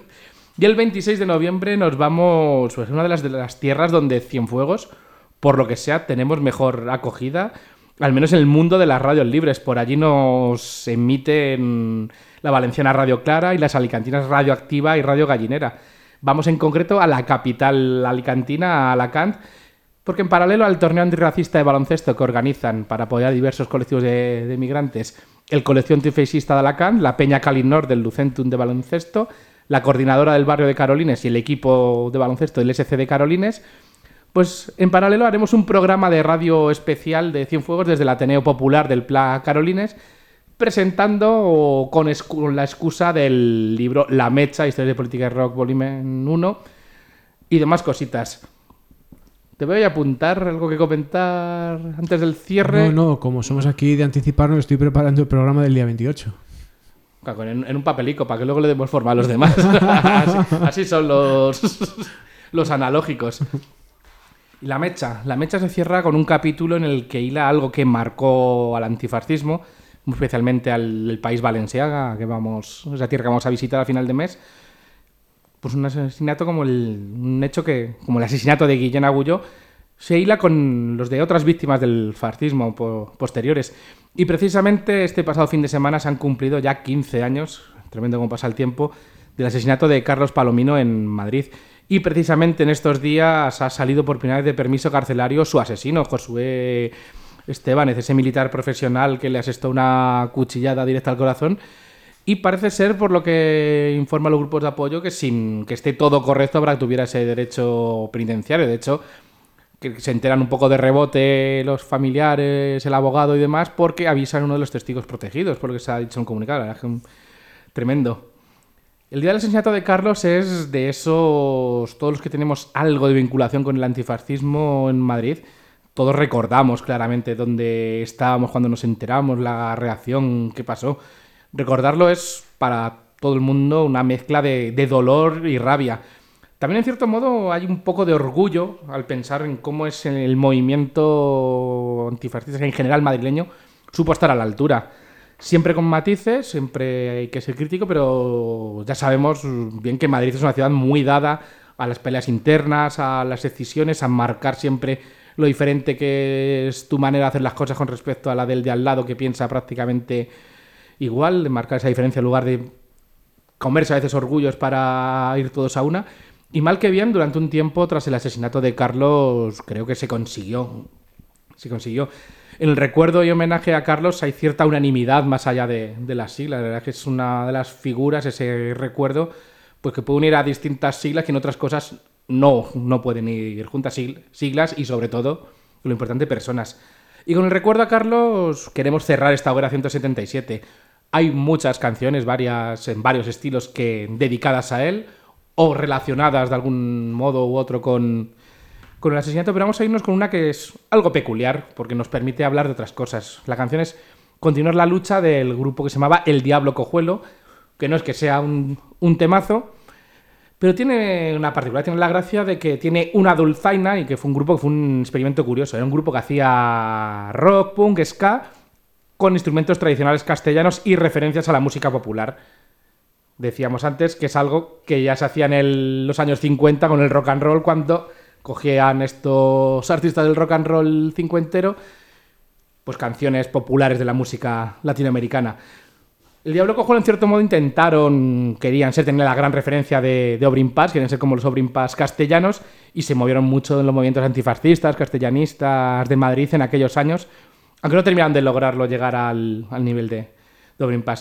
Y el veintiséis de noviembre nos vamos pues, a una de las, de las tierras donde Cienfuegos, por lo que sea, tenemos mejor acogida, al menos en el mundo de las radios libres. Por allí nos emiten la valenciana Radio Clara y las alicantinas Radio Activa y Radio Gallinera. Vamos en concreto a la capital alicantina, a Alacant, porque en paralelo al torneo antirracista de baloncesto que organizan para apoyar a diversos colectivos de, de migrantes, el colegio antifeixista de Alacant, la Peña Calinor del Lucentum de baloncesto, la coordinadora del barrio de Carolines y el equipo de baloncesto del S C de Carolines, pues en paralelo haremos un programa de radio especial de Cienfuegos desde el Ateneo Popular del Pla Carolines, presentando con, excu- con la excusa del libro La Mecha, Historia de Política y Rock, volumen uno, y demás cositas. ¿Te voy a apuntar algo que comentar antes del cierre? No, no, como somos aquí de anticiparnos, estoy preparando el programa del día veintiocho. Claro, En, en un papelico, para que luego le demos forma a los demás. así, así son los, los analógicos. Y la mecha. La mecha se cierra con un capítulo en el que hila algo que marcó al antifascismo, muy especialmente al el país valenciaga, que vamos, esa tierra que vamos a visitar a final de mes. Pues un asesinato como el, un hecho que, como el asesinato de Guillén Agulló, se hila con los de otras víctimas del fascismo po- posteriores. Y precisamente este pasado fin de semana se han cumplido ya quince años, tremendo como pasa el tiempo, del asesinato de Carlos Palomino en Madrid. Y precisamente en estos días ha salido por primera vez de permiso carcelario su asesino, Josué Esteban, ese militar profesional que le asestó una cuchillada directa al corazón. Y parece ser, por lo que informan los grupos de apoyo, que sin que esté todo correcto para que tuviera ese derecho penitenciario. De hecho, que se enteran un poco de rebote los familiares, el abogado y demás, porque avisan a uno de los testigos protegidos, por lo que se ha dicho en un comunicado. La verdad es que un- tremendo. El día del asesinato de Carlos es de esos, todos los que tenemos algo de vinculación con el antifascismo en Madrid, todos recordamos claramente dónde estábamos cuando nos enteramos, la reacción que pasó. Recordarlo es para todo el mundo una mezcla de, de dolor y rabia. También, en cierto modo, hay un poco de orgullo al pensar en cómo es el movimiento antifascista en general madrileño supo estar a la altura. Siempre con matices, siempre hay que ser crítico, pero ya sabemos bien que Madrid es una ciudad muy dada a las peleas internas, a las decisiones, a marcar siempre lo diferente que es tu manera de hacer las cosas con respecto a la del de al lado, que piensa prácticamente igual, de marcar esa diferencia en lugar de comerse a veces orgullos para ir todos a una. Y mal que bien, durante un tiempo, tras el asesinato de Carlos, creo que se consiguió. Se consiguió. En el recuerdo y homenaje a Carlos hay cierta unanimidad más allá de, de las siglas. La verdad es que es una de las figuras, ese recuerdo, pues que puede unir a distintas siglas que en otras cosas no, no pueden ir juntas, siglas y sobre todo, lo importante, personas. Y con el recuerdo a Carlos queremos cerrar esta obra ciento setenta y siete. Hay muchas canciones, varias en varios estilos, que dedicadas a él o relacionadas de algún modo u otro con, con el asesinato, pero vamos a irnos con una que es algo peculiar porque nos permite hablar de otras cosas. La canción es Continuar la lucha, del grupo que se llamaba El Diablo Cojuelo, que no es que sea un, un temazo, pero tiene una particularidad, tiene la gracia de que tiene una dulzaina y que fue un grupo que fue un experimento curioso. Era un grupo que hacía rock, punk, ska, con instrumentos tradicionales castellanos y referencias a la música popular. Decíamos antes que es algo que ya se hacía en el, los años cincuenta con el rock and roll, cuando cogían estos artistas del rock and roll cincuentero pues canciones populares de la música latinoamericana. El Diablo Cojuelo, en cierto modo, intentaron, querían ser, tener la gran referencia de, de Obrin Paz, querían ser como los Obrin Paz castellanos, y se movieron mucho en los movimientos antifascistas, castellanistas de Madrid en aquellos años, aunque no terminaron de lograrlo llegar al, al nivel de, de Obrin Paz.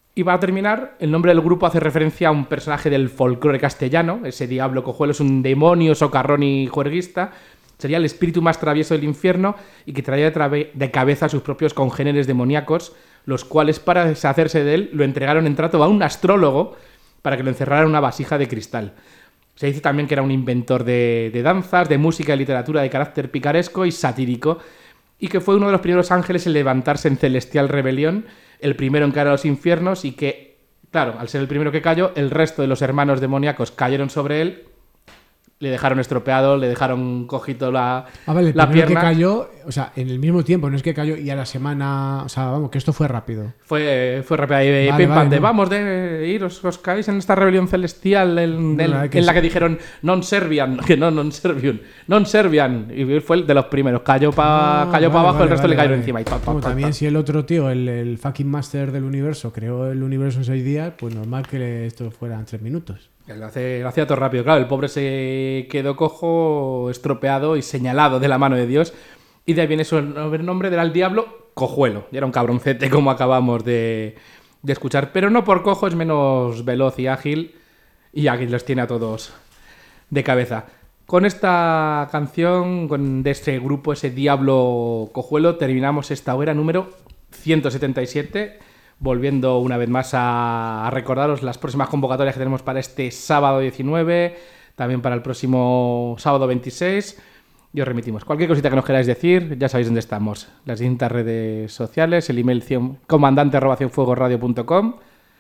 Y para terminar, el nombre del grupo hace referencia a un personaje del folclore castellano. Ese diablo cojuelo es un demonio socarrón y juerguista. Sería el espíritu más travieso del infierno y que traía de, trave- de cabeza a sus propios congéneres demoníacos, los cuales, para deshacerse de él, lo entregaron en trato a un astrólogo para que lo encerrara en una vasija de cristal. Se dice también que era un inventor de, de danzas, de música y literatura de carácter picaresco y satírico, y que fue uno de los primeros ángeles en levantarse en celestial rebelión, el primero en caer a los infiernos, y que, claro, al ser el primero que cayó, el resto de los hermanos demoníacos cayeron sobre él, le dejaron estropeado, le dejaron cojito la, Ah, vale, el la primero pierna. que cayó, o sea, en el mismo tiempo, no es que cayó y a la semana, o sea, vamos, que esto fue rápido. Fue, fue rápido ahí, Vale, pim, vale, pam, de no. vamos de ir, os, os caéis en esta rebelión celestial en, No, en- la verdad que en la sí. que dijeron non servian, que no, non servian, non servian, y fue el de los primeros, cayó para Ah, cayó vale, pa abajo, vale, el resto vale, le cayeron vale. encima y pa, pa, Como pa, también pa. si el otro tío, el, el fucking master del universo, creó el universo en seis días, pues normal que le- esto fuera en tres minutos. Lo, hace- lo hacía todo rápido, claro, el pobre se quedó cojo, estropeado y señalado de la mano de Dios, y de ahí viene su el nombre del diablo, Cojuelo, y era un cabroncete como acabamos de, de escuchar, pero no por cojo, es menos veloz y ágil, y aquí los tiene a todos de cabeza. Con esta canción, con de este grupo, ese Diablo Cojuelo, terminamos esta hora número ciento setenta y siete, volviendo una vez más a, a recordaros las próximas convocatorias que tenemos para este sábado diecinueve, también para el próximo sábado veintiséis, y os remitimos. Cualquier cosita que nos queráis decir, ya sabéis dónde estamos. Las distintas redes sociales, el email cien comandante arroba cienfuegosradio punto com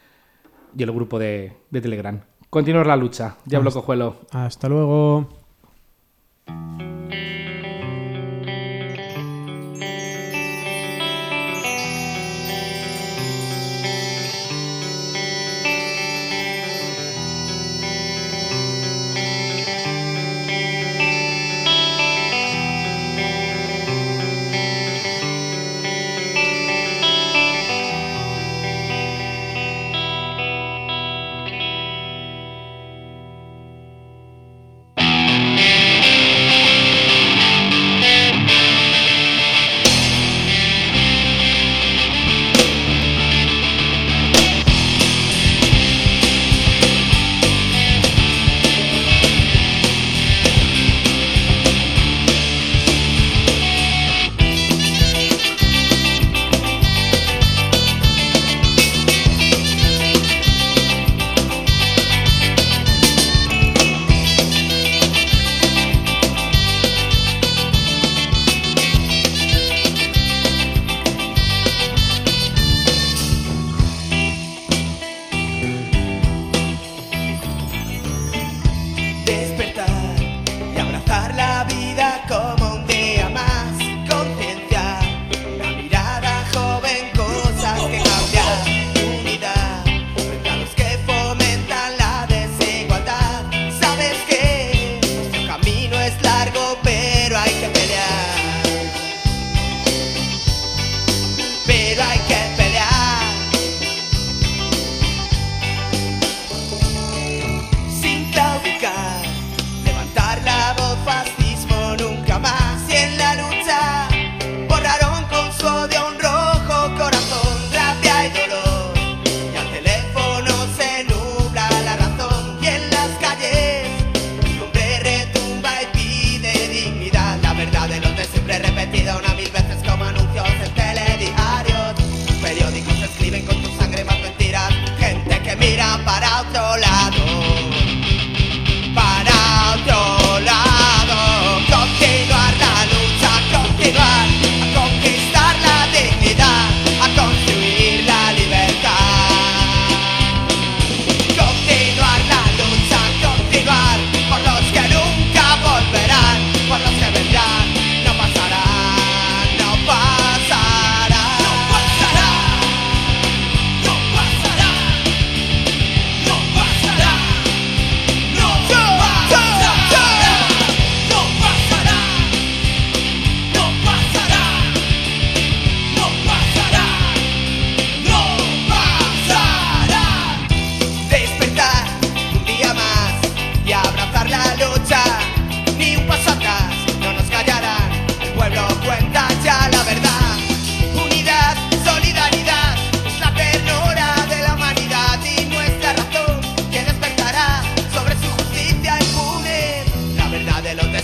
y el grupo de, de Telegram. Continuamos la lucha. Diablo Hasta- Cojuelo. Hasta luego. Thank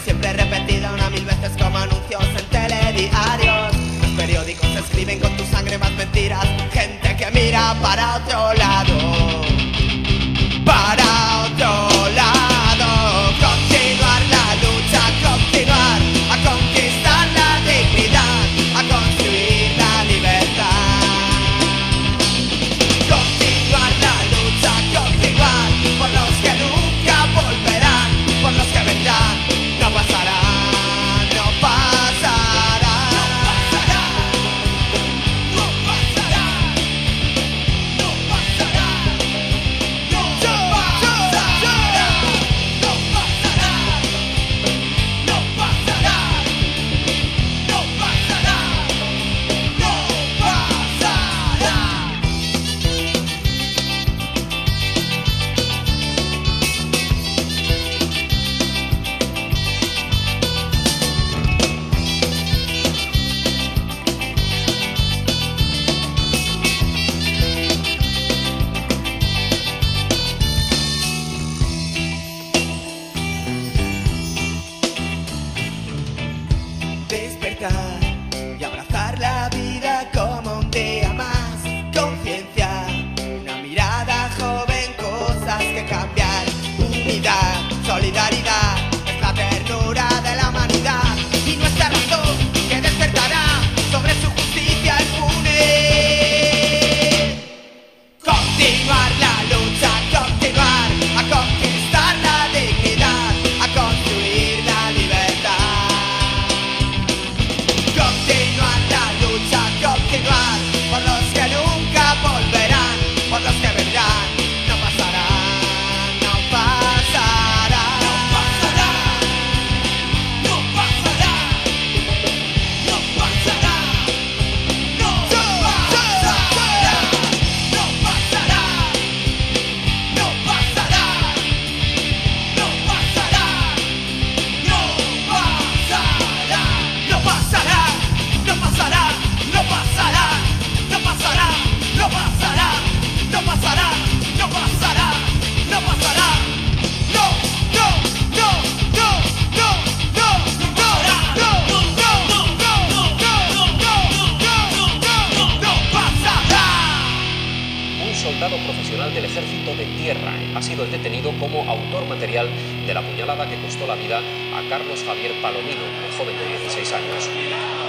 siempre repetida una mil veces como anuncios en telediarios. Los periódicos escriben con tu sangre más mentiras. Gente que mira para otro lado, para otro lado. Continuar la lucha, continuar a conquistar la dignidad, a construir la libertad. Continuar la lucha, continuar por los que nunca volverán, por los que vendrán. No pasará, no pasará, no pasará, no pasará, no pasará, no pasará, no pasará, no pasará, no pasará, no pasará. Despertar y abrazar la vida como un día más. Conciencia, una mirada joven, cosas que cambiar. Unidad, solidaridad, es la ternura de la humanidad y nuestra razón que despertará sobre su justicia impune. Continuar la lucha, continuar a conquistar la dignidad, a construir la libertad. Continuar la lucha, continuar por los que nunca volverán, por los que vendrán. No pasará, no pasará, no pasará, no pasará, no pasará, no pasará, no pasará, no pasará, no pasará, no pasará, no pasará, no pasará, no pasará, no pasará, no pasará, no pasará, no pasará, no pasará, no, no, no, no, no, no, no, no, no, no, no pasará. Un soldado profesional del ejército de tierra ha sido detenido como autor material de la puñalada que costó la vida a Carlos Javier Palomino, un joven de dieciséis años.